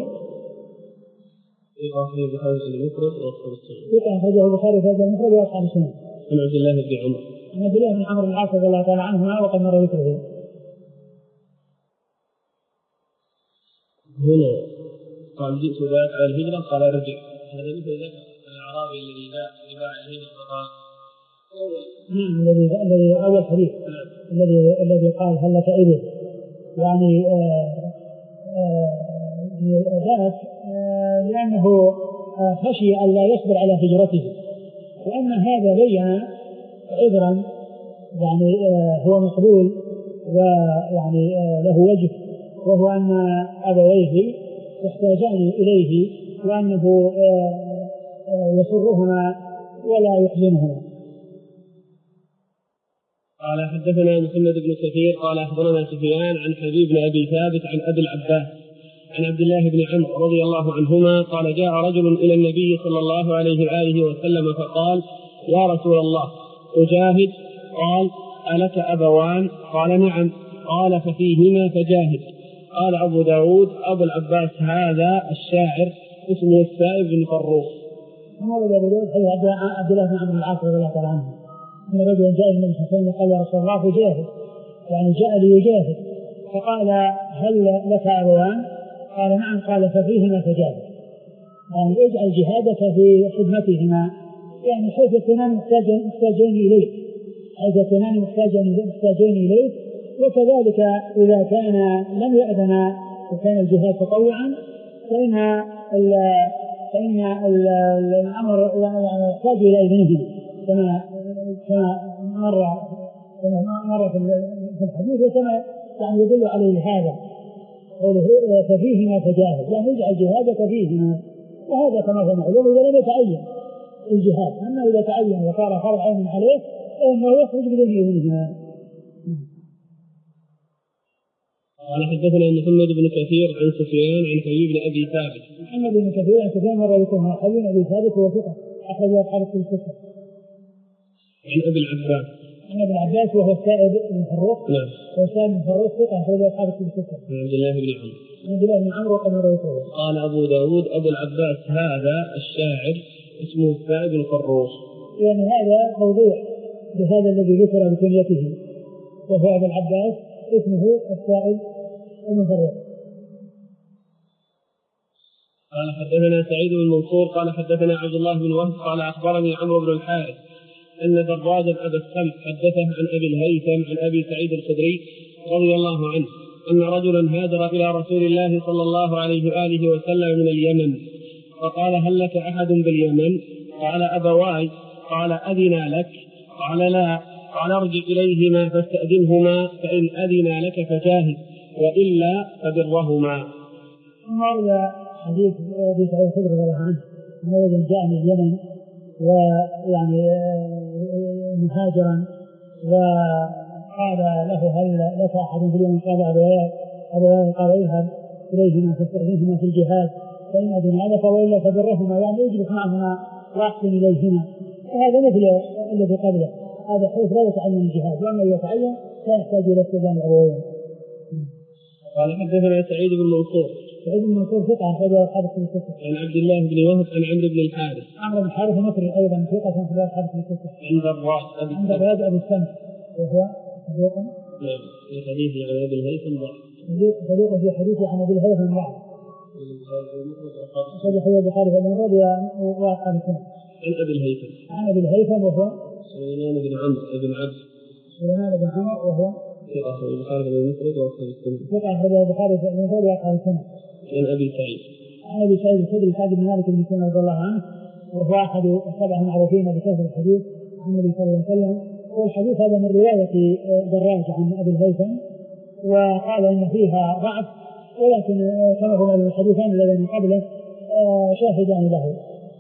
أخرجه البخاري في المفرد وأصحاب السنن. ثقة أخرجه البخاري في المفرد وأصحاب السنن. عن عبد الله بن عمرو عن عبد الله بن عمرو بن العاص رضي الله تعالى عنهما وقد مر ذكره. هنا قال جئت أبايعك على الهجرة قال ارجع. هذا مثل ذلك الأعرابي الذي جاء يبايع الهجرة فقال نعم الذي الذي أول حديث الذي الذي قال هل لك إبل يعني ذاك لأنه خشي أن لا يصبر على هجرته، وأن هذا بين عذرا يعني هو مقبول ويعني له وجه، وهو أن أبويه يحتاجان إليه وأنه يسرهما ولا يحزنهما. قال حدثنا محمد بن كثير قال أخبرنا سفيان عن حبيب بن أبي ثابت عن أبي العباس عن عبد الله بن عمرو رضي الله عنهما قال جاء رجل إلى النبي صلى الله عليه وآله وسلم فقال يا رسول الله أجاهد؟ قال ألك أبوان؟ قال نعم. قال ففيهما فجاهد. قال أبو داود أبو العباس هذا الشاعر اسمه السائب بن فروخ. هذا أبو داود حديث عبد الله بن عمرو العاص رضي الله تعالى عنه أن رجلا جاء النبي صلى الله عليه وسلم وقال يا رسول الله فجاهد، يعني جاء ليجاهد، فقال هل لك أبوان؟ قال نعم. قال ففيهما فجاهد، يعني اجعل جهادك في خدمتهما، يعني حيث يكونان محتاجين إليه حيث يكونان محتاجين إليه وكذلك إذا كان لم يأذن وكان الجهاد تطوعا فإن فإن الأمر يحتاج إلى إذنه كما كما مر كما مر في الحديث وكما يعني يدل عليه هذا قوله ففيهما فجاهد، يعني اجعل جهادك فيهما، وهذا كما هو معلوم إذا لم يتعين الجهاد. أما إذا تعين وصار فرض عين عليه فإنه يخرج بدون إذنهما. قال حدثنا محمد بن كثير عن سفيان عن حبيب بن أبي ثابت. محمد بن كثير عن سفيان مرة يكون حبيب بن أبي ثابت هو ثقة أخرج أصحاب في الستة. عن أبي العباس. عن أبي العباس وهو السائب بن فروخ. نعم. وهو السائب بن فروخ ثقة أخرج أصحاب في الستة. عن عبد الله بن عمرو. عن عبد الله بن عمرو وقد مر يكون. قال أبو داود أبو العباس هذا الشاعر اسمه السائب بن فروخ. يعني هذا موضوع بهذا الذي ذكر بكنيته وهو أبو العباس اسمه السائب بن فروخ. قال حدثنا سعيد بن منصور قال حدثنا عبد الله بن وهب قال أخبرني عمرو بن الحارث أن دراجا أبا السمح حدثه عن أبي الهيثم عن أبي سعيد الخدري رضي الله عنه أن رجلا هاجر إلى رسول الله صلى الله عليه وآله وسلم من اليمن فقال هل لك أحد باليمن؟ قال أبواي. قال أذنا لك؟ قال لا. قال ارجع إليهما فاستأذنهما فإن أذنا لك فجاهد وإلا فبرهما. مر حديث أبي سعيد الخدري رضي الله عنه أن رجل جاء من اليمن ويعني مهاجرا وقال له هل لك أحد في اليمن؟ قال أبواي. أبواي. قال اذهب إليهما فاستأذنهما في الجهاد فإن أذنا لك وإلا فبرهما، يعني اجلس معهما واحسن إليهما. وهذا مثل الذي قبله، هذا حيث لا يتعين الجهاد، وأما إذا تعين لا يحتاج إلى استئذان الأبوين. قال حدثنا سعيد بن منصور. سعيد بن منصور ثقة أخرج أصحاب الكتب الستة. عن عبد الله بن وهب عن عمرو بن الحارث. عمرو بن الحارث مصري أيضا ثقة أخرج أصحاب الكتب الستة. عن دراج أبي عن دراج أبي السمح وهو صدوق. نعم في حديثه عن أبي الهيثم ضعف. صدوق في حديثه عن أبي الهيثم ضعف. صدق هو البخاري في المفرد وأصحاب السنة. عن أبي الهيثم. عن أبي الهيثم وهو سليمان بن عمرو بن عبد. سليمان بن عمرو وهو ثقة أخرج البخاري في المفرد وأصحاب السنة. ثقة أخرج البخاري في المفرد وأصحاب السنة. عن أبي سعيد. عن أبي سعيد الخدري سعد بن مالك بن سنة رضي الله عنه وهو أحد السبع المعروفين بكثرة الحديث عن النبي صلى الله عليه وسلم. والحديث هذا من رواية دراج عن أبي الهيثم وقال إن فيها ضعف، ولكن كما هو الحديثان الذين قبله شاهدان له.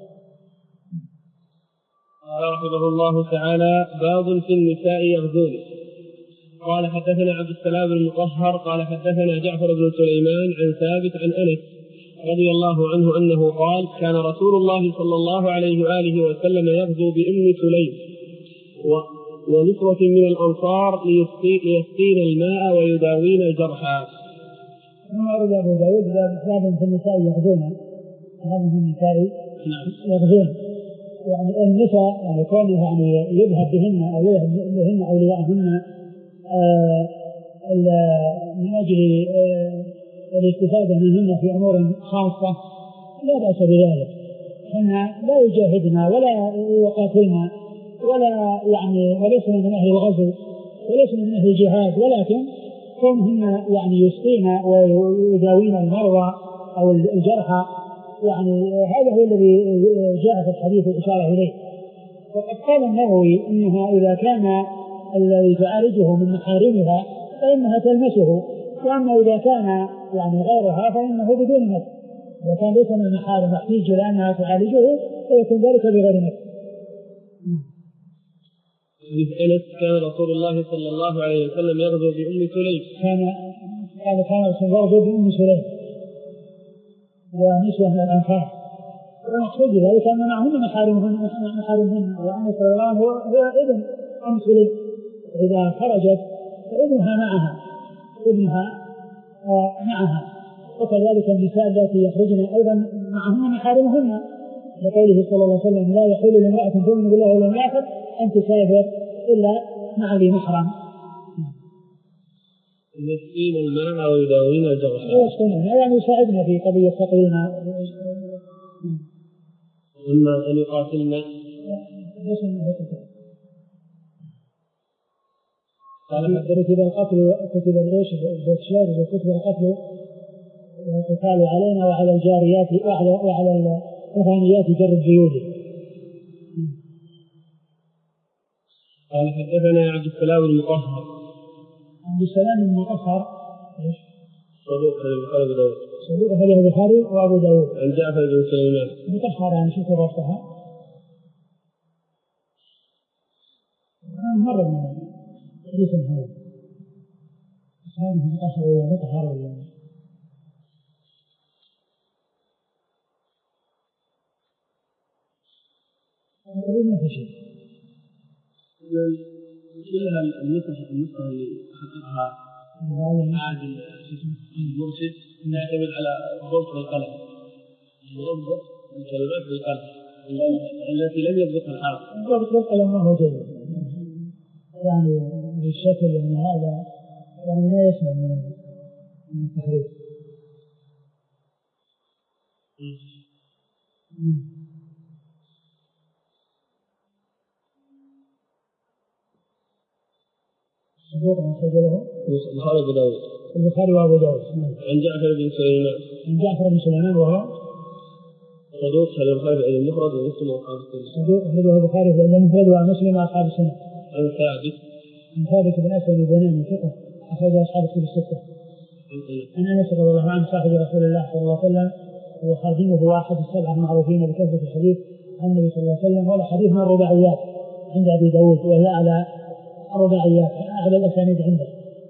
قال رحمه الله تعالى باب في النساء يغزون. قال حدثنا عبد السلام بن المطهر قال حدثنا جعفر بن سليمان عن ثابت عن أنس رضي الله عنه أنه قال كان رسول الله صلى الله عليه وآله وسلم يغزو بأم سليم ونسوة من الأنصار ليسقين الماء ويداوين الجرحى. ثم أرد أبو داود باب في النساء يغزون. باب في النساء يغزون يعني النساء يعني كونه يعني يذهب بهن أو يذهب بهن أولياءهن آه من أجل آه الاستفادة منهن في أمور خاصة لا بأس بذلك، أن لا يجاهدنا ولا يقاتلنا ولا يعني وليس من أهل الغزو وليس من أهل الجهاد، ولكن كونهن يعني يسقين ويداوين المرضى أو الجرحى، يعني هذا هو الذي جاء في الحديث الإشارة إليه. وقد قال النووي إنها إذا كان الذي تعالجه من محارمها فإنها تلمسه، وأما إذا كان يعني غيرها فإنه بدون مس. إذا كان ليس من المحارم يحتاج إلى أنها تعالجه فيكون ذلك بغير مس. أنس كان رسول الله صلى الله عليه وسلم يغزو بأم سليم. كان قال كان رسول الله يغزو بأم سليم ونسوة من الأنصار، ويقصد ذلك أن معهن محارمهن محارمهن وأن صلى الله هو ابن أم سليم، إذا خرجت فابنها معها ابنها معها، وكذلك النساء التي يخرجن أيضا معهن محارمهن، لقوله صلى الله عليه وسلم لا يحل لامرأة تؤمن بالله واليوم الآخر أن تسافر إلا مع ذي محرم. يسقين الماء ويداوين الجرحى. يعني يساعدنا في قضية سقي الماء. إما أن يقاتلنا. قال كتب القتل كتب الإيش بالشارع وكتب القتل والقتال علينا وعلى الجاريات وعلى وعلى الرهانيات جر الجيود. قال حدثنا عبد السلام المطهر. عبد السلام المطهر ايش؟ صدوق البخاري وابو داود. صدوق هذا البخاري وابو داود. عن جعفر بن سليمان. مطهر يعني شو ربطها؟ مرة من الاسم هذا. هذا مطهر ولا مطهر ولا؟ ما في شيء. كلها النسخ النسخة اللي حققها عادل المرشد يعتمد على ضبط القلم، يضبط الكلمات بالقلم التي لم يضبطها الحافظ. ضبط القلم ما هو جيد يعني بالشكل يعني هذا يعني لا يسمع من التحريف. صدوق من سجله البخاري وابو داود. البخاري وابو داود. عن جعفر بن سليمان. عن جعفر بن سليمان وهو صدوق خرج البخاري في المفرد ومسلم واصحاب السنة. صدوق خرج البخاري في المفرد ومسلم واصحاب السنة. عن ثابت. عن ثابت بن اسد البناني ثقة أخرج أصحاب الكتب الستة. عن أنس رضي الله عنه صاحب رسول الله صلى الله عليه وسلم وخادمه واحد السبعة المعروفين بكثرة الحديث عن النبي صلى الله عليه وسلم، ولا حديث من الرباعيات عند أبي داود وهي على الرباعيات أعلى الأسانيد عنده.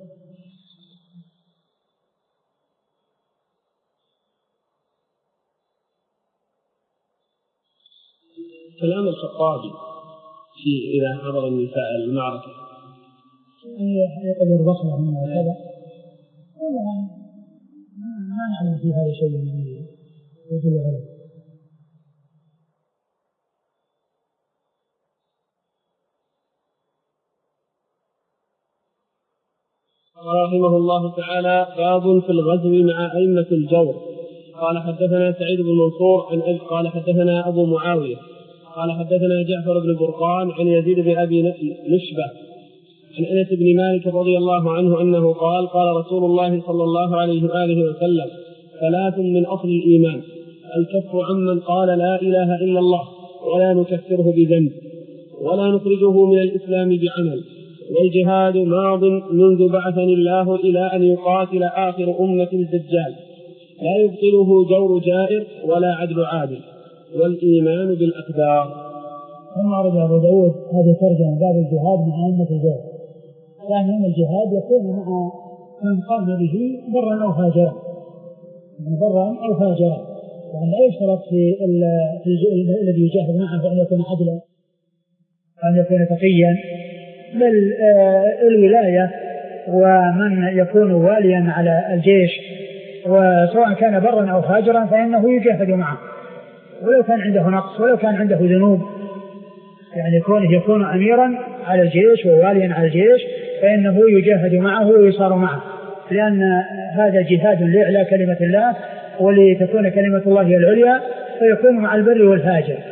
كلام الخطابي في إذا حضر النساء المعركة يقول يربط لهم وكذا، ما نعلم في هذا شيء يدل عليه. رحمه الله تعالى باب في الغزو مع أئمة الجور. قال حدثنا سعيد بن منصور عن أبي قال حدثنا أبو معاوية قال حدثنا جعفر بن برقان عن يزيد بن أبي نشبة عن أنس بن مالك رضي الله عنه أنه قال قال رسول الله صلى الله عليه وآله وسلم ثلاث من أصل الإيمان: الكف عمن قال لا إله إلا الله ولا نكفره بذنب ولا نخرجه من الإسلام بعمل، والجهاد ماض منذ بعثني الله إلى أن يقاتل آخر أمة الدجال لا يبطله جور جائر ولا عدل عادل، والإيمان بالأقدار. ثم أرد أبو داود هذه ترجمة باب الجهاد مع أئمة الجور، يعني أن الجهاد يكون مع من قام به برا أو فاجرا، برا أو فاجرا، يعني لا يشترط في الذي يجاهد معه أن يكون عدلا أن يكون تقيا، بل الولاية ومن يكون واليا على الجيش وسواء كان برا أو فاجرا فإنه يجاهد معه ولو كان عنده نقص ولو كان عنده ذنوب، يعني يكون يكون أميرا على الجيش وواليا على الجيش فإنه يجاهد معه ويصار معه، لأن هذا جهاد لإعلاء كلمة الله ولتكون كلمة الله هي العليا، فيكون مع البر والفاجر،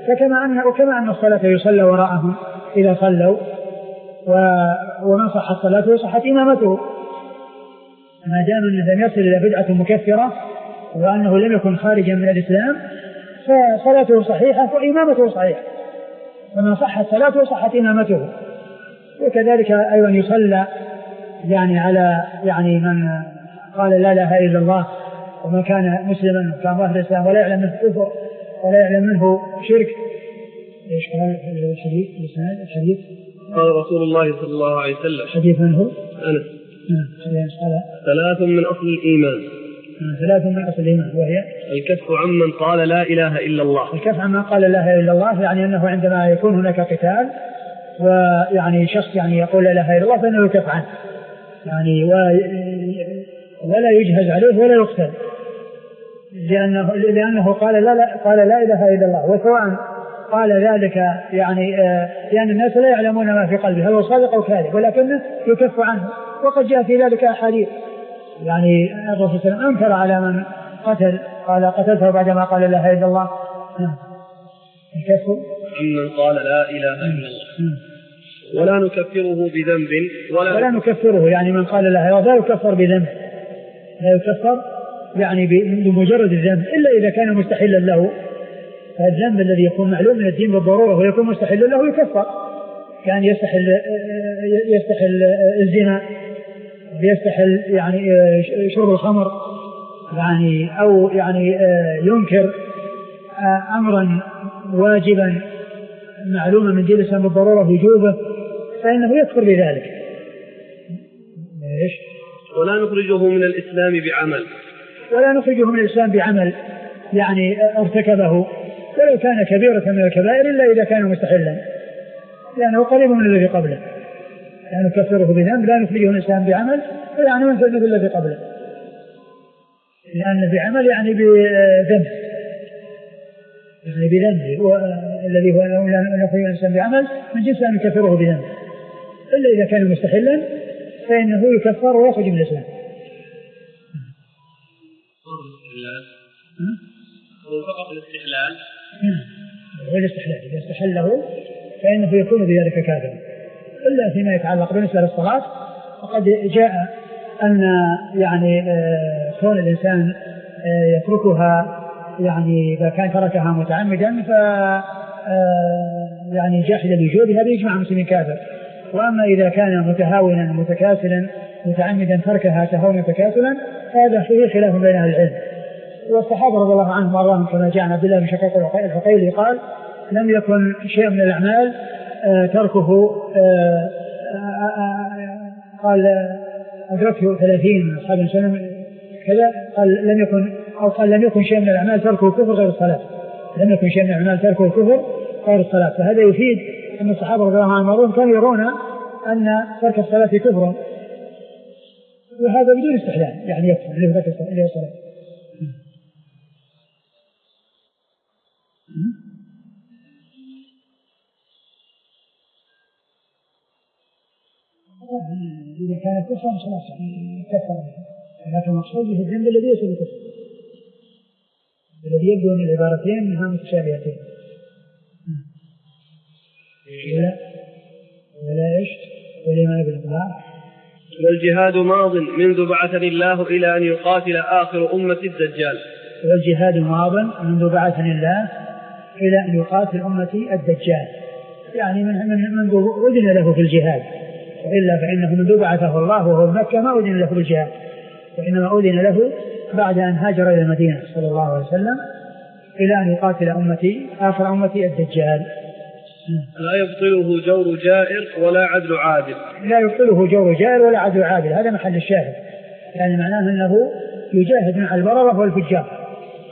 فكما أن وكما أن الصلاة يصلى وراءهم إذا صلوا ومن صحت صلاته صحت إمامته، ما دام أنه لم يصل إلى بدعة مكفرة وأنه لم يكن خارجا من الإسلام فصلاته صحيحة وإمامته صحيحة، ومن صحت صلاته صحت إمامته. وكذلك أيضا يصلى يعني على يعني من قال لا إله إلا الله ومن كان مسلما كان ظاهر الإسلام ولا يعلم منه كفر ولا يعلم منه شرك. ايش قال الحديث الحديث قال رسول الله صلى الله عليه وسلم حديث من هو؟ أنس نعم. ثلاث من أصل الإيمان ثلاث من أصل الإيمان وهي الكف عمن قال لا إله إلا الله. الكف عمن قال لا إله إلا الله يعني أنه عندما يكون هناك قتال ويعني شخص يعني يقول لا إله إلا الله فإنه يكف عنه يعني ولا يجهز عليه ولا يقتل لأنه, لأنه قال لا, لا قال لا إله إلا الله، وسواء قال ذلك يعني لأن الناس لا يعلمون ما في قلبه هل هو صادق أو كاذب ولكنه يكف عنه. وقد جاء في ذلك أحاديث يعني الرسول صلى الله عليه وسلم أنكر على من قتل قال قتلته بعدما قال لا إله إلا الله. الكفر عمن قال لا إله إلا الله ولا نكفره بذنب ولا, ولا نكفره يعني من قال لا إله إلا الله لا يكفر بذنب لا يكفر يعني بمجرد الذنب إلا إذا كان مستحيلا له. فالذنب الذي يكون معلوم من الدين بالضرورة ويكون مستحيلا له يكفر، كان يستحل يستحل الزنا يستحل يعني شرب الخمر يعني أو يعني ينكر أمرا واجبا معلوما من دين الإسلام بالضرورة وجوبه فإنه يكفر بذلك. إيش؟ ولا نخرجه من الإسلام بعمل ولا نخرجه من الإسلام بعمل يعني ارتكبه ولو كان كبيرة من الكبائر إلا إذا كان مستحلا لأنه قريب من الذي قبله. لا نكفره بذنب لا نخرجه من الإسلام بعمل يعني من مثل الذي قبله، لأن بعمل يعني بذنب يعني بذنب والذي هو لا نخرجه من الإسلام بعمل من جنس أن نكفره بذنب إلا إذا كان مستحلا فإنه يكفر ويخرج من الإسلام. هو فقط الاستحلال هو الاستحلال إذا استحله فإنه يكون بذلك كافرا إلا فيما يتعلق بالنسبة للصلاة. وقد جاء أن يعني كون الإنسان يتركها يعني إذا كان تركها متعمدا ف يعني جاحدا لوجوبها بإجماع المسلمين كافر، وأما إذا كان متهاونا متكاسلا متعمدا تركها تهاونا تكاسلا هذا فيه خلاف بين أهل العلم. والصحابة رضي الله عنهم وارضاهم كما جاء عن عبد الله بن شقيق العقيلي قال لم يكن شيء من الأعمال تركه قال أدركه ثلاثين من أصحاب السنة كذا قال لم يكن أو قال لم يكن شيء من الأعمال تركه كفر غير الصلاة لم يكن شيء من الأعمال تركه كفر غير الصلاة. فهذا يفيد أن الصحابة رضي الله عنهم وارضاهم كانوا يرون أن ترك الصلاة كفر وهذا بدون استحلال يعني يكفر اللي ترك الصلاة. إذا كان كفرا خلاص كفر، لكن المقصود به الذنب الذي يصل كفر الذي يبدو من العبارتين منها متشابهتين. ولا ولا إيش والإيمان بالإقرار. والجهاد ماض منذ بعثني الله إلى أن يقاتل آخر أمة الدجال. والجهاد ماض منذ بعثني الله إلى أن يقاتل أمتي الدجال يعني من منذ أذن له في الجهاد، وإلا فإنه منذ بعثه الله وهو مكة ما أذن له في الجهاد، وإنما أذن له بعد أن هاجر إلى المدينة صلى الله عليه وسلم إلى أن يقاتل أمتي آخر أمتي الدجال. لا يبطله جور جائر ولا عدل عادل. لا يبطله جور جائر ولا عدل عادل، هذا محل الشاهد يعني معناه أنه يجاهد مع البررة والفجار.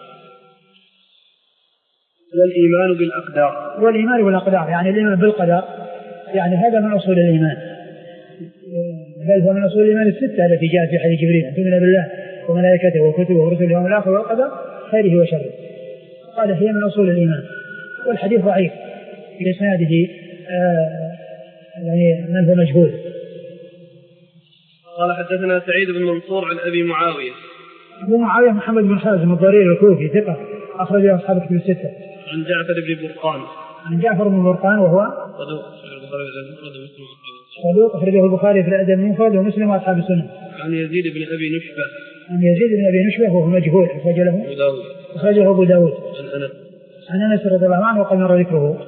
والإيمان بالأقدار. والإيمان بالأقدار يعني الإيمان بالقدر يعني هذا من أصول الإيمان، بل هو من أصول الإيمان الستة التي جاءت في حديث جبريل: تؤمن بالله وملائكته وكتبه ورسله واليوم الآخر والقدر خيره وشره. قال هي من أصول الإيمان. والحديث ضعيف بإسناده آه يعني من هو مجهول. قال حدثنا سعيد بن منصور عن أبي معاوية. أبو معاوية محمد بن خازم الضرير الكوفي ثقة أخرجه أصحاب الكتب الستة. عن جعفر بن برقان. عن جعفر بن برقان وهو صدوق أخرجه البخاري في الأدب المفرد ومسلم وأصحاب السنن. عن يزيد بن أبي نشبة. عن يزيد بن أبي نشبة وهو مجهول أخرج له أبو داود. أخرجه أبو داود. عن أنس. عن أنس رضي الله عنه وقد مر ذكره.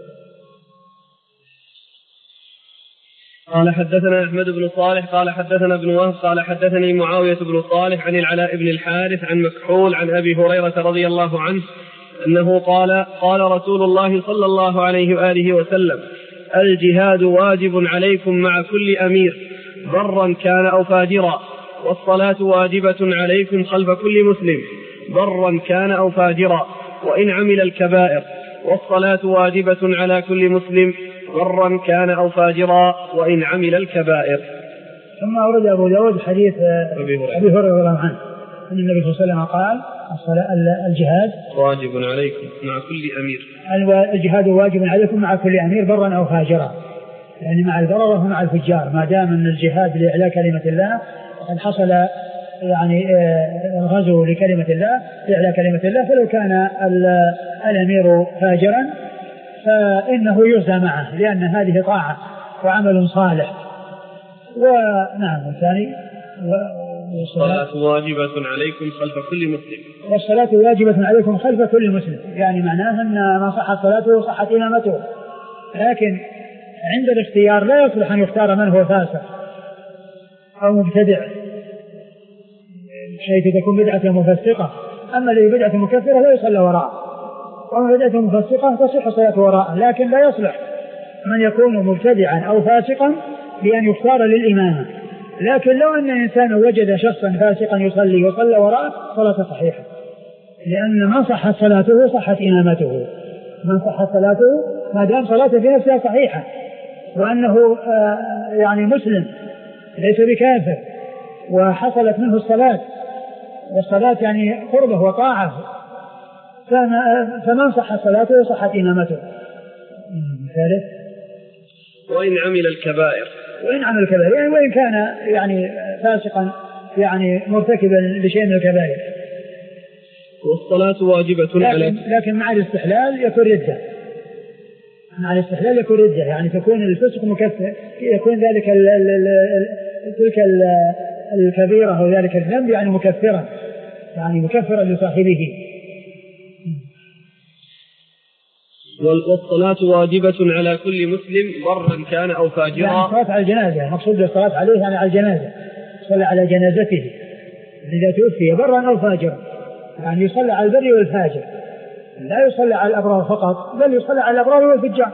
قال حدثنا أحمد بن صالح قال حدثنا ابن وهب قال حدثني معاوية بن صالح عن العلاء بن الحارث عن مكحول عن أبي هريرة رضي الله عنه أنه قال قال رسول الله صلى الله عليه وآله وسلم الجهاد واجب عليكم مع كل أمير برا كان أو فاجرا والصلاة واجبة عليكم خلف كل مسلم برا كان أو فاجرا وإن عمل الكبائر والصلاة واجبة على كل مسلم برا كان أو فاجرا وإن عمل الكبائر. ثم أورد أبو داود حديث أبي هريرة رضي الله عنه أن النبي صلى الله عليه وسلم قال الصلاة الجهاد واجب عليكم مع كل أمير. الجهاد واجب عليكم مع كل أمير برا أو فاجرا، يعني مع البررة ومع الفجار، ما دام أن الجهاد لإعلاء كلمة الله وقد حصل يعني الغزو لكلمة الله لإعلاء كلمة الله، فلو كان الأمير فاجرا فإنه يغزى معه لأن هذه طاعة وعمل صالح. ونعم الثاني والصلاة واجبة عليكم خلف كل مسلم. والصلاة واجبة عليكم خلف كل مسلم، يعني معناه أن ما صحت صلاته صحت إمامته، لكن عند الاختيار لا يصلح أن يختار من هو فاسق أو مبتدع حيث تكون بدعة مفسقة. أما الذي بدعة مكفرة لا يصلى وراءه، وأما بدعة مفسقة تصح صلاة وراءه، لكن لا يصلح من يكون مبتدعا أو فاسقا بأن يختار للإمامة. لكن لو أن إنسان وجد شخصا فاسقا يصلي وصلى وراءه صلاة صحيحة، لأن من صحت صلاته صحت إمامته، من صحت صلاته ما دام صلاته في نفسها صحيحة وأنه آه يعني مسلم ليس بكافر وحصلت منه الصلاة، والصلاة يعني قربه وطاعة، فمن صحت صلاته صحت إمامته. ثالث وإن عمل الكبائر وإن عمل الكبائر يعني وإن كان يعني فاسقا يعني مرتكبا لشيء من الكبائر. والصلاة واجبة لكن, على لكن مع الاستحلال يكون ردة، مع الاستحلال يكون ردة، يعني تكون الفسق مكفر، يكون ذلك ال ال ال تلك ال الكبيرة أو ذلك الذنب يعني مكفرا، يعني مكفرا لصاحبه. والصلاة واجبة على كل مسلم برا كان أو فاجرا. يعني الصلاة على الجنازة، مقصود الصلاة عليه يعني على الجنازة، صلى على جنازته إذا توفي برا أو فاجرا، يعني يصلى على البر والفاجر، لا يصلى على الأبرار فقط بل يصلى على الأبرار والفجار.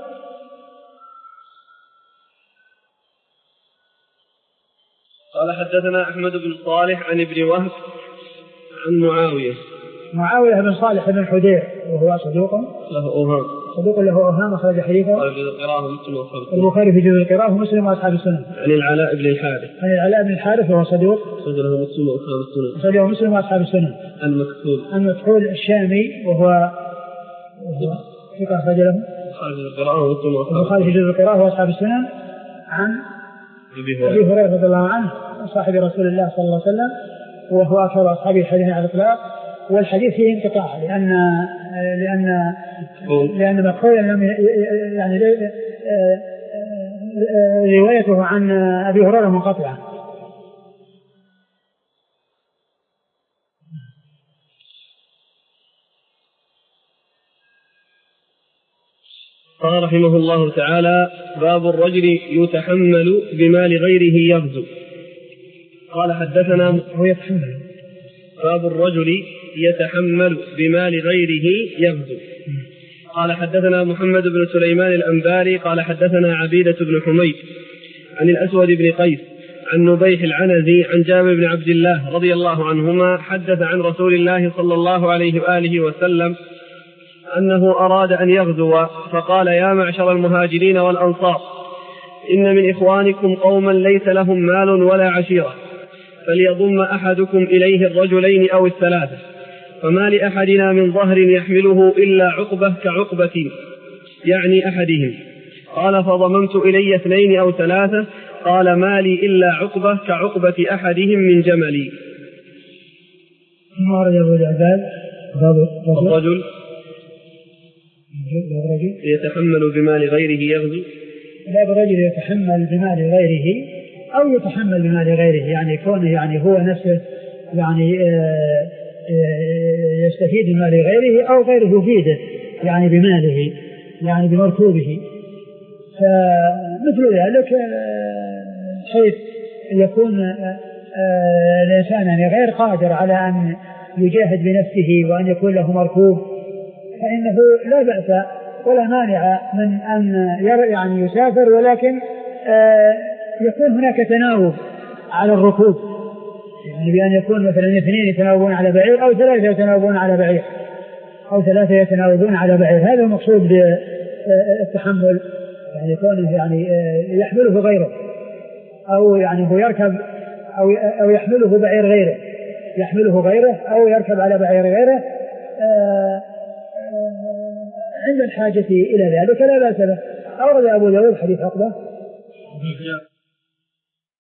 قال حدثنا أحمد بن صالح عن ابن وهب عن معاوية معاوية بن صالح بن حدير وهو صدوق له أوهام صدوق له أوهام أخرج حديثه البخاري في جزء القراءة ومسلم وأصحاب السنن. عن العلاء بن الحارث عن العلاء بن الحارث وهو صدوق له مسلم وأصحاب السنن. أخرجه مسلم وأصحاب السنن. عن مكحول عن مكحول الشامي وهو ثقة أخرج له البخاري في جزء القراءة وأصحاب السنن. عن أبي هريرة رضي الله عنه صاحب رسول الله صلى الله عليه وسلم وهو أكثر أصحابه حديثا على الإطلاق، والحديث فيه انقطاع لأن لأن لأن مكحول يعني روايته عن أبي هريرة منقطعة. قال رحمه الله تعالى: باب الرجل يتحمل بمال غيره يغزو. قال حدثنا هو يتحمل باب الرجل يتحمل بمال غيره يغزو. قال حدثنا محمد بن سليمان الأنباري قال حدثنا عبيدة بن حميد عن الأسود بن قيس عن نبيح العنزي عن جابر بن عبد الله رضي الله عنهما حدث عن رسول الله صلى الله عليه وآله وسلم أنه أراد أن يغزو فقال: يا معشر المهاجرين والأنصار، إن من إخوانكم قوما ليس لهم مال ولا عشيرة، فليضم أحدكم إليه الرجلين أو الثلاثة، فما لأحدنا من ظهر يحمله إلا عقبة كعقبة يعني أحدهم. قال: فضممت إلي اثنين أو ثلاثة. قال: ما لي إلا عقبة كعقبة أحدهم من جملي. الرجل يتحمل بمال غيره يغزو. باب رجل يتحمل بمال غيره أو يتحمل بمال غيره، يعني كونه يعني هو نفسه يعني يستفيد من مال غيره أو غيره يفيده يعني بماله يعني بمركوبه. فمثل ذلك حيث يكون الإنسان يعني غير قادر على أن يجاهد بنفسه وأن يكون له مركوب، فإنه لا بأس ولا مانع من أن يعني يسافر، ولكن يكون هناك تناوب على الركوب، يعني بأن يكون مثلا اثنين يتناوبون على بعير أو ثلاثة يتناوبون على بعير أو ثلاثة يتناوبون على بعير. هذا المقصود بالتحمل، يعني كونه يعني يحمله غيره أو يعني هو يركب أو أو يحمله بعير غيره يحمله غيره أو يركب على بعير غيره عند الحاجة إلى ذلك لا بأس به. أورد أبو داود حديث عقبة